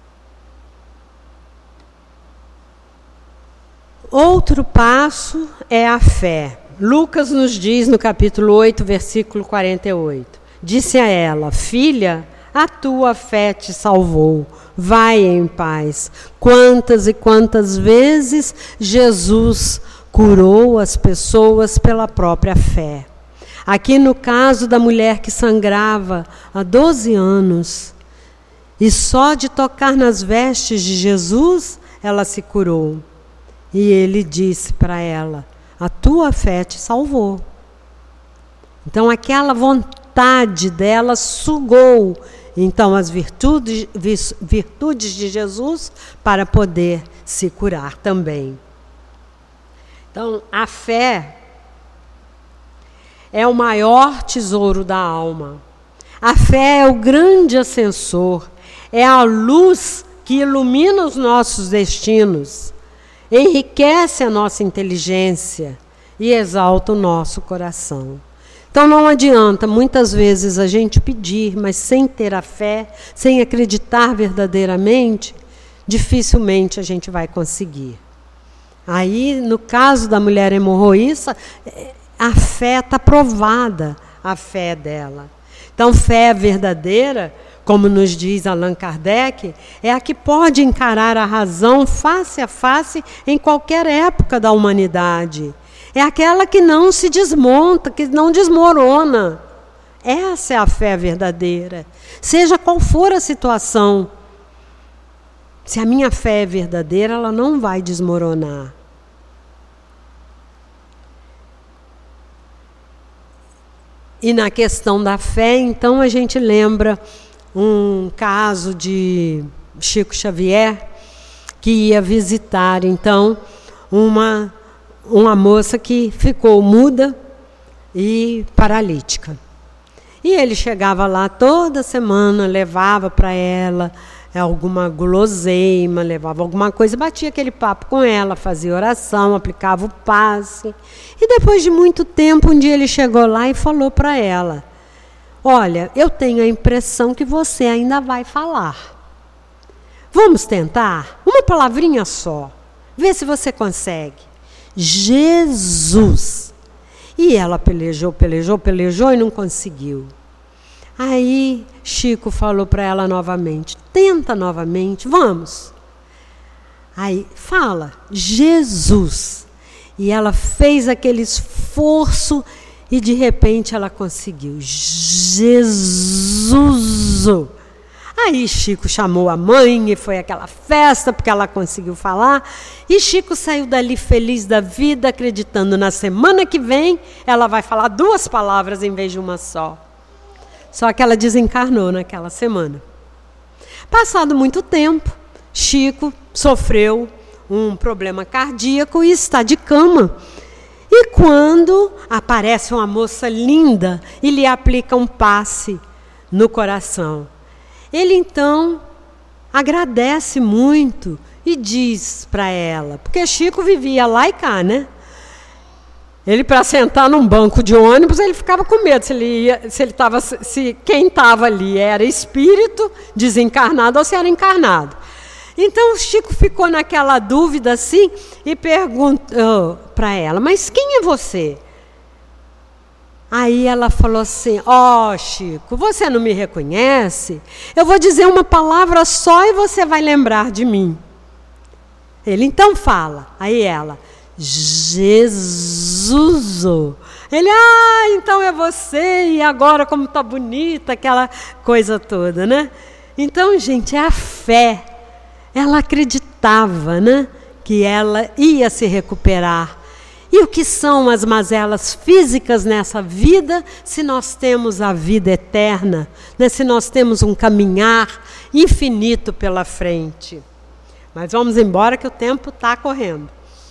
Outro passo é a fé. Lucas nos diz no capítulo oito, versículo quarenta e oito. Disse a ela: filha, a tua fé te salvou. Vai em paz. Quantas e quantas vezes Jesus curou as pessoas pela própria fé. Aqui no caso da mulher que sangrava há doze anos, e só de tocar nas vestes de Jesus, ela se curou. E ele disse para ela: a tua fé te salvou. Então aquela vontade dela sugou então as virtudes, virtudes de Jesus para poder se curar também. Então a fé é o maior tesouro da alma. A fé é o grande ascensor, é a luz que ilumina os nossos destinos, enriquece a nossa inteligência e exalta o nosso coração. Então não adianta muitas vezes a gente pedir, mas sem ter a fé, sem acreditar verdadeiramente, dificilmente a gente vai conseguir. Aí, no caso da mulher hemorroísta, a fé está provada, a fé dela. Então, fé verdadeira, como nos diz Allan Kardec, é a que pode encarar a razão face a face em qualquer época da humanidade. É aquela que não se desmonta, que não desmorona. Essa é a fé verdadeira. Seja qual for a situação, se a minha fé é verdadeira, ela não vai desmoronar. E na questão da fé, então, a gente lembra um caso de Chico Xavier, que ia visitar, então, uma, uma moça que ficou muda e paralítica. E ele chegava lá toda semana, levava para ela alguma guloseima, levava alguma coisa, batia aquele papo com ela, fazia oração, aplicava o passe. E depois de muito tempo, um dia ele chegou lá e falou para ela: olha, eu tenho a impressão que você ainda vai falar. Vamos tentar? Uma palavrinha só. Vê se você consegue. Jesus. E ela pelejou, pelejou, pelejou e não conseguiu. Aí Chico falou para ela novamente: tenta novamente, vamos. Aí fala, Jesus. E ela fez aquele esforço e de repente ela conseguiu. Jesus. Aí Chico chamou a mãe e foi aquela festa porque ela conseguiu falar. E Chico saiu dali feliz da vida, acreditando na semana que vem ela vai falar duas palavras em vez de uma só. Só que ela desencarnou naquela semana. Passado muito tempo, Chico sofreu um problema cardíaco e está de cama. E quando aparece uma moça linda e lhe aplica um passe no coração, ele então agradece muito e diz para ela, porque Chico vivia lá e cá, né? Ele, para sentar num banco de ônibus, ele ficava com medo se ele ia, se ele tava, se quem estava ali era espírito desencarnado ou se era encarnado. Então o Chico ficou naquela dúvida assim e perguntou para ela: mas quem é você? Aí ela falou assim: ó, oh, Chico, você não me reconhece? Eu vou dizer uma palavra só e você vai lembrar de mim. Ele então fala. Aí ela: Jesus. Ele: ah, então é você, e agora como está bonita, aquela coisa toda, né? Então, gente, é a fé. Ela acreditava, né, que ela ia se recuperar. E o que são as mazelas físicas nessa vida, se nós temos a vida eterna, né, se nós temos um caminhar infinito pela frente. Mas vamos embora que o tempo está correndo.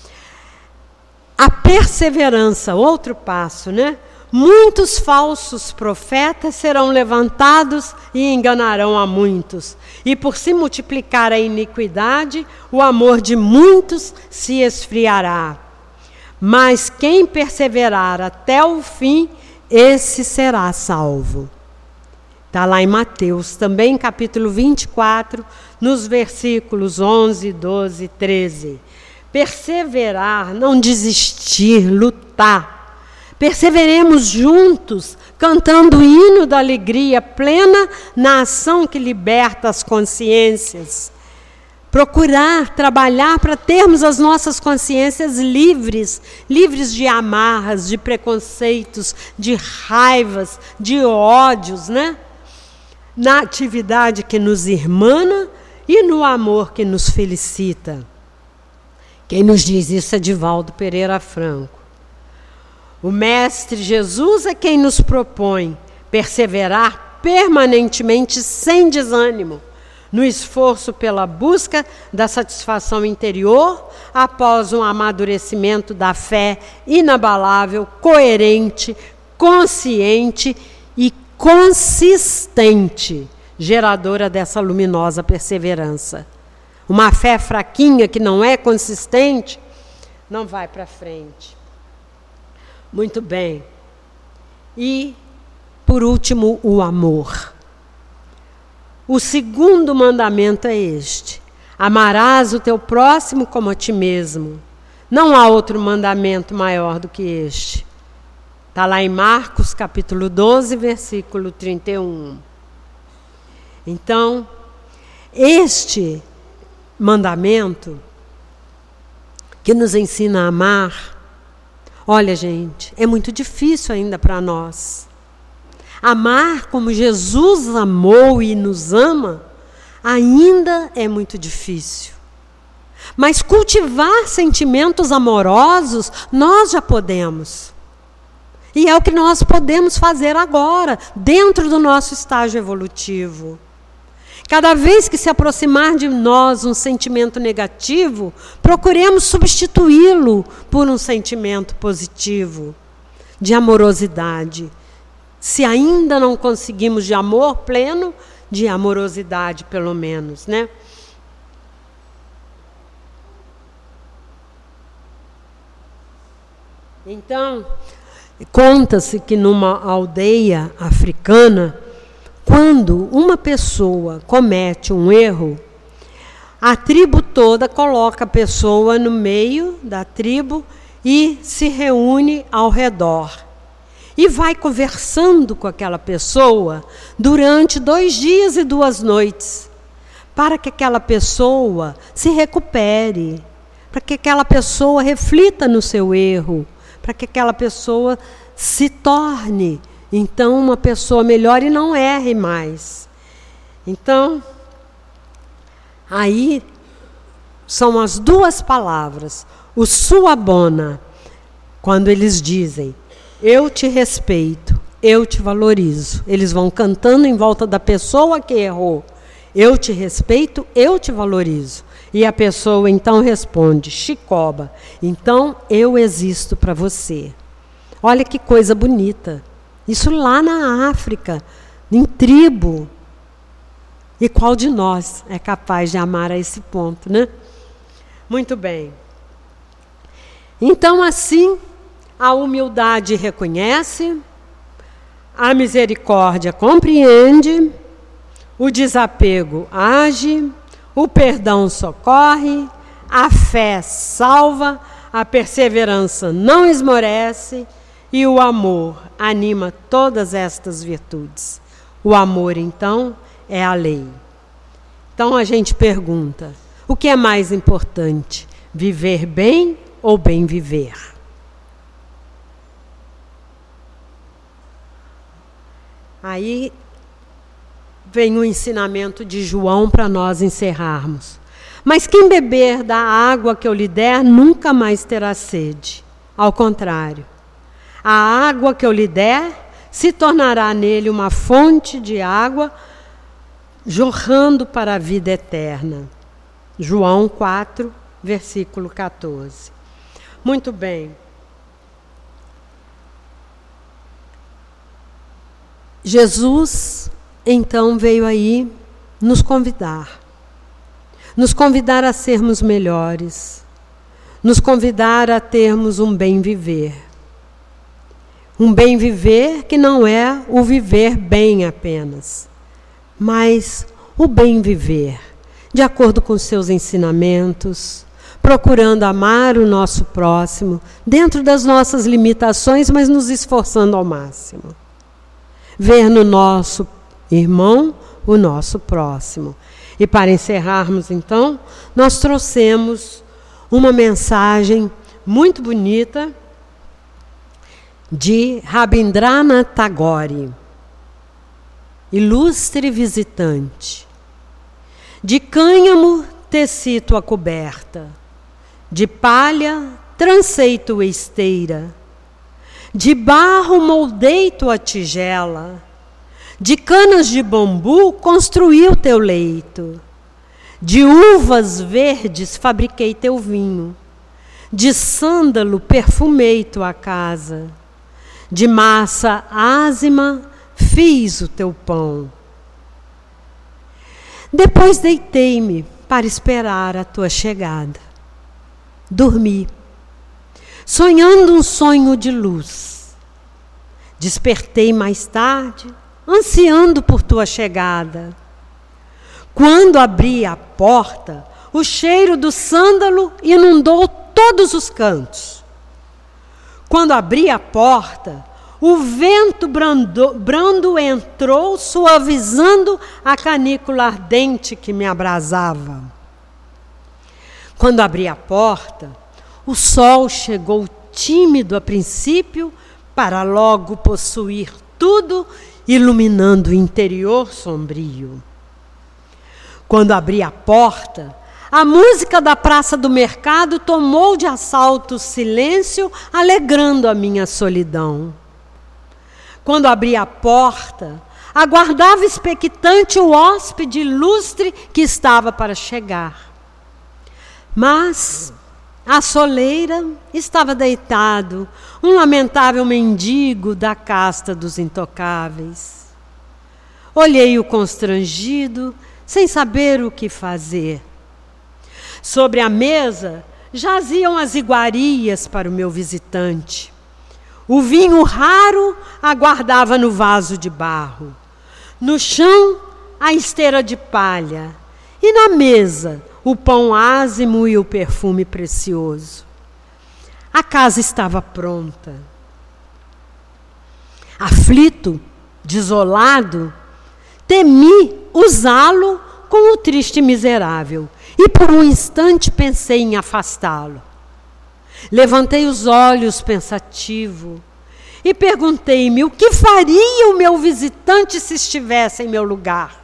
A perseverança, outro passo, né? Muitos falsos profetas serão levantados e enganarão a muitos. E por se multiplicar a iniquidade, o amor de muitos se esfriará. Mas quem perseverar até o fim, esse será salvo. Está lá em Mateus, também capítulo vinte e quatro, nos versículos onze, doze e treze. Perseverar, não desistir, lutar. Perseveremos juntos, cantando o hino da alegria plena na ação que liberta as consciências. Procurar trabalhar para termos as nossas consciências livres, livres de amarras, de preconceitos, de raivas, de ódios, né? Na atividade que nos irmana e no amor que nos felicita. Quem nos diz isso é Divaldo Pereira Franco. O Mestre Jesus é quem nos propõe perseverar permanentemente sem desânimo, no esforço pela busca da satisfação interior, após um amadurecimento da fé inabalável, coerente, consciente e consistente, geradora dessa luminosa perseverança. Uma fé fraquinha que não é consistente, não vai para frente. Muito bem. E, por último, o amor. O segundo mandamento é este: amarás o teu próximo como a ti mesmo. Não há outro mandamento maior do que este. Está lá em Marcos, capítulo doze, versículo trinta e um. Então, este mandamento que nos ensina a amar, olha, gente, é muito difícil ainda para nós. Amar como Jesus amou e nos ama, ainda é muito difícil. Mas cultivar sentimentos amorosos, nós já podemos. E é o que nós podemos fazer agora, dentro do nosso estágio evolutivo. Cada vez que se aproximar de nós um sentimento negativo, procuremos substituí-lo por um sentimento positivo, de amorosidade. Se ainda não conseguimos de amor pleno, de amorosidade pelo menos, né? Então, conta-se que numa aldeia africana, quando uma pessoa comete um erro, a tribo toda coloca a pessoa no meio da tribo e se reúne ao redor. E vai conversando com aquela pessoa durante dois dias e duas noites, para que aquela pessoa se recupere, para que aquela pessoa reflita no seu erro, para que aquela pessoa se torne, então, uma pessoa melhor e não erre mais. Então, aí são as duas palavras, o suabona, quando eles dizem: eu te respeito, eu te valorizo. Eles vão cantando em volta da pessoa que errou. Eu te respeito, eu te valorizo. E a pessoa então responde: Chicoba, então eu existo para você. Olha que coisa bonita. Isso lá na África, em tribo. E qual de nós é capaz de amar a esse ponto, né? Muito bem. Então, assim, a humildade reconhece, a misericórdia compreende, o desapego age, o perdão socorre, a fé salva, a perseverança não esmorece e o amor anima todas estas virtudes. O amor, então, é a lei. Então a gente pergunta: o que é mais importante, viver bem ou bem viver? Aí vem o ensinamento de João para nós encerrarmos. Mas quem beber da água que eu lhe der, nunca mais terá sede. Ao contrário, a água que eu lhe der se tornará nele uma fonte de água jorrando para a vida eterna. João quatro, versículo quatorze. Muito bem. Jesus, então, veio aí nos convidar. Nos convidar a sermos melhores. Nos convidar a termos um bem viver. Um bem viver que não é o viver bem apenas, mas o bem viver, de acordo com seus ensinamentos, procurando amar o nosso próximo, dentro das nossas limitações, mas nos esforçando ao máximo. Ver no nosso irmão o nosso próximo. E para encerrarmos, então, nós trouxemos uma mensagem muito bonita de Rabindranath Tagore, ilustre visitante. De cânhamo teci tua coberta, de palha trancei tua esteira, de barro moldei tua tigela, de canas de bambu construí o teu leito, de uvas verdes fabriquei teu vinho, de sândalo perfumei tua casa, de massa ázima fiz o teu pão. Depois deitei-me para esperar a tua chegada. Dormi, sonhando um sonho de luz. Despertei mais tarde, ansiando por tua chegada. Quando abri a porta, o cheiro do sândalo inundou todos os cantos. Quando abri a porta, o vento brando, brando entrou, suavizando a canícula ardente que me abrasava. Quando abri a porta, o sol chegou tímido a princípio, para logo possuir tudo, iluminando o interior sombrio. Quando abri a porta, a música da praça do mercado tomou de assalto o silêncio, alegrando a minha solidão. Quando abri a porta, aguardava expectante o hóspede ilustre que estava para chegar. Mas à soleira estava deitado um lamentável mendigo da casta dos intocáveis. Olhei-o constrangido, sem saber o que fazer. Sobre a mesa jaziam as iguarias para o meu visitante. O vinho raro aguardava no vaso de barro. No chão, a esteira de palha. E na mesa, o pão ázimo e o perfume precioso. A casa estava pronta. Aflito, desolado, temi usá-lo com o triste miserável. E por um instante pensei em afastá-lo. Levantei os olhos pensativo e perguntei-me o que faria o meu visitante se estivesse em meu lugar.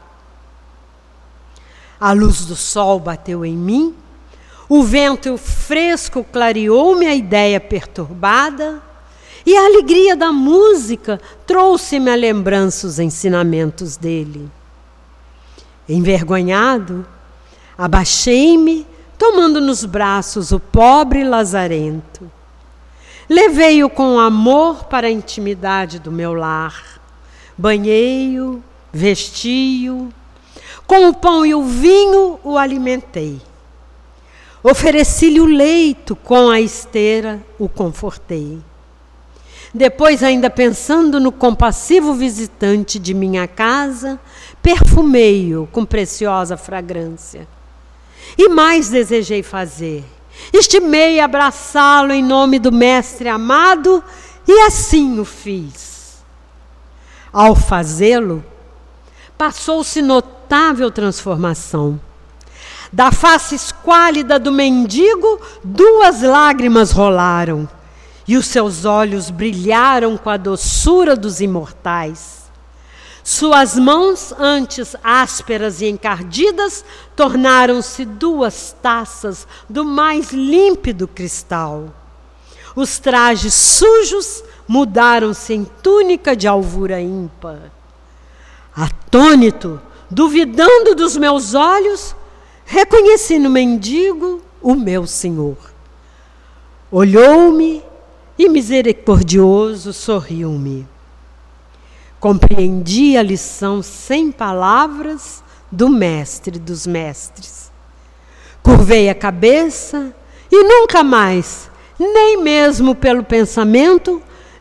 A luz do sol bateu em mim, o vento fresco clareou-me a ideia perturbada e a alegria da música trouxe-me a lembrança os ensinamentos dele. Envergonhado, abaixei-me, tomando nos braços o pobre lazarento. Levei-o com amor para a intimidade do meu lar. Banhei-o, vesti-o. Com o pão e o vinho o alimentei. Ofereci-lhe o leito, com a esteira o confortei. Depois, ainda pensando no compassivo visitante de minha casa, perfumei-o com preciosa fragrância. E mais desejei fazer. Estimei abraçá-lo em nome do Mestre amado e assim o fiz. Ao fazê-lo, passou-se notável transformação. Da face esquálida do mendigo, duas lágrimas rolaram e os seus olhos brilharam com a doçura dos imortais. Suas mãos, antes ásperas e encardidas, tornaram-se duas taças do mais límpido cristal. Os trajes sujos mudaram-se em túnica de alvura ímpar. Atônito, duvidando dos meus olhos, reconheci no mendigo o meu Senhor. Olhou-me e, misericordioso, sorriu-me. Compreendi a lição sem palavras do mestre dos mestres. Curvei a cabeça e nunca mais, nem mesmo pelo pensamento,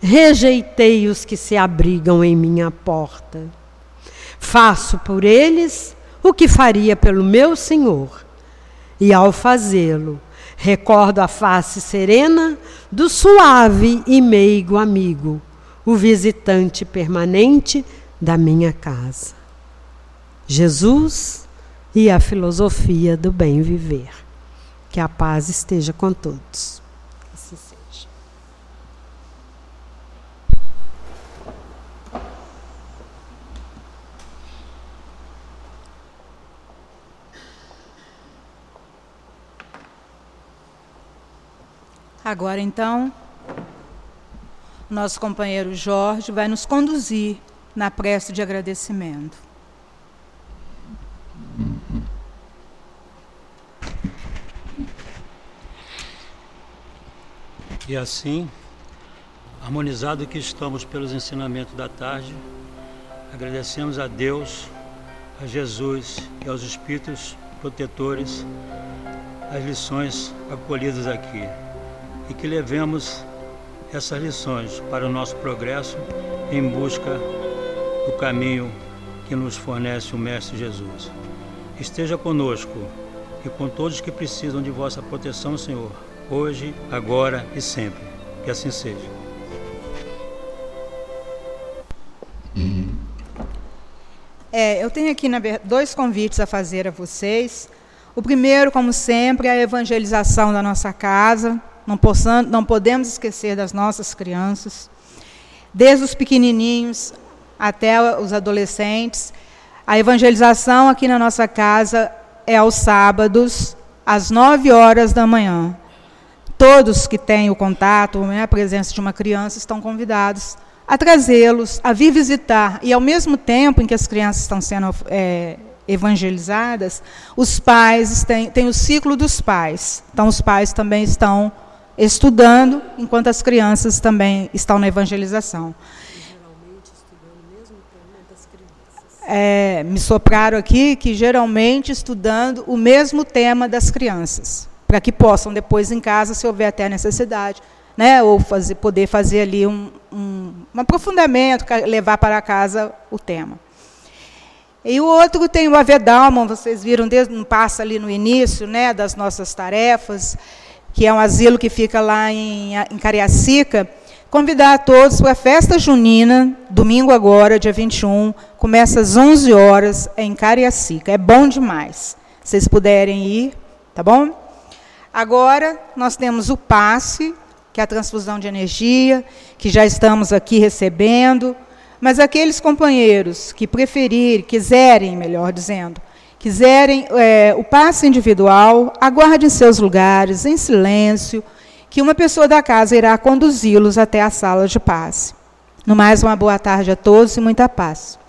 rejeitei os que se abrigam em minha porta. Faço por eles o que faria pelo meu Senhor, e ao fazê-lo, recordo a face serena do suave e meigo amigo, o visitante permanente da minha casa. Jesus e a filosofia do bem viver. Que a paz esteja com todos. Assim seja. Agora, então, nosso companheiro Jorge vai nos conduzir na prece de agradecimento. E assim, harmonizado que estamos pelos ensinamentos da tarde, agradecemos a Deus, a Jesus e aos Espíritos protetores as lições acolhidas aqui. E que levemos essas lições para o nosso progresso em busca do caminho que nos fornece o Mestre Jesus. Esteja conosco e com todos que precisam de vossa proteção, Senhor, hoje, agora e sempre. Que assim seja. É, eu tenho aqui dois convites a fazer a vocês. O primeiro, como sempre, é a evangelização da nossa casa. Não, possamos, não podemos esquecer das nossas crianças, desde os pequenininhos até os adolescentes. A evangelização aqui na nossa casa é aos sábados, às nove horas da manhã. Todos que têm o contato, né, a presença de uma criança, estão convidados a trazê-los, a vir visitar. E, ao mesmo tempo em que as crianças estão sendo é, evangelizadas, os pais têm, têm o ciclo dos pais. Então, os pais também estão estudando, enquanto as crianças também estão na evangelização. Geralmente estudando o mesmo tema das crianças. É, me sopraram aqui que geralmente estudando o mesmo tema das crianças, para que possam depois em casa, se houver até necessidade, né, ou fazer, poder fazer ali um, um, um aprofundamento, levar para casa o tema. E o outro tem o Avedalma, vocês viram, desde um passo ali no início, né, das nossas tarefas, que é um asilo que fica lá em, em Cariacica. Convidar a todos para a festa junina, domingo agora, dia vinte e um, começa às onze horas em Cariacica. É bom demais. Se vocês puderem ir, tá bom? Agora, nós temos o passe, que é a transfusão de energia, que já estamos aqui recebendo, mas aqueles companheiros que preferirem, quiserem, melhor dizendo, quiserem é, o passe individual, aguardem seus lugares em silêncio, que uma pessoa da casa irá conduzi-los até a sala de passe. No mais, uma boa tarde a todos e muita paz.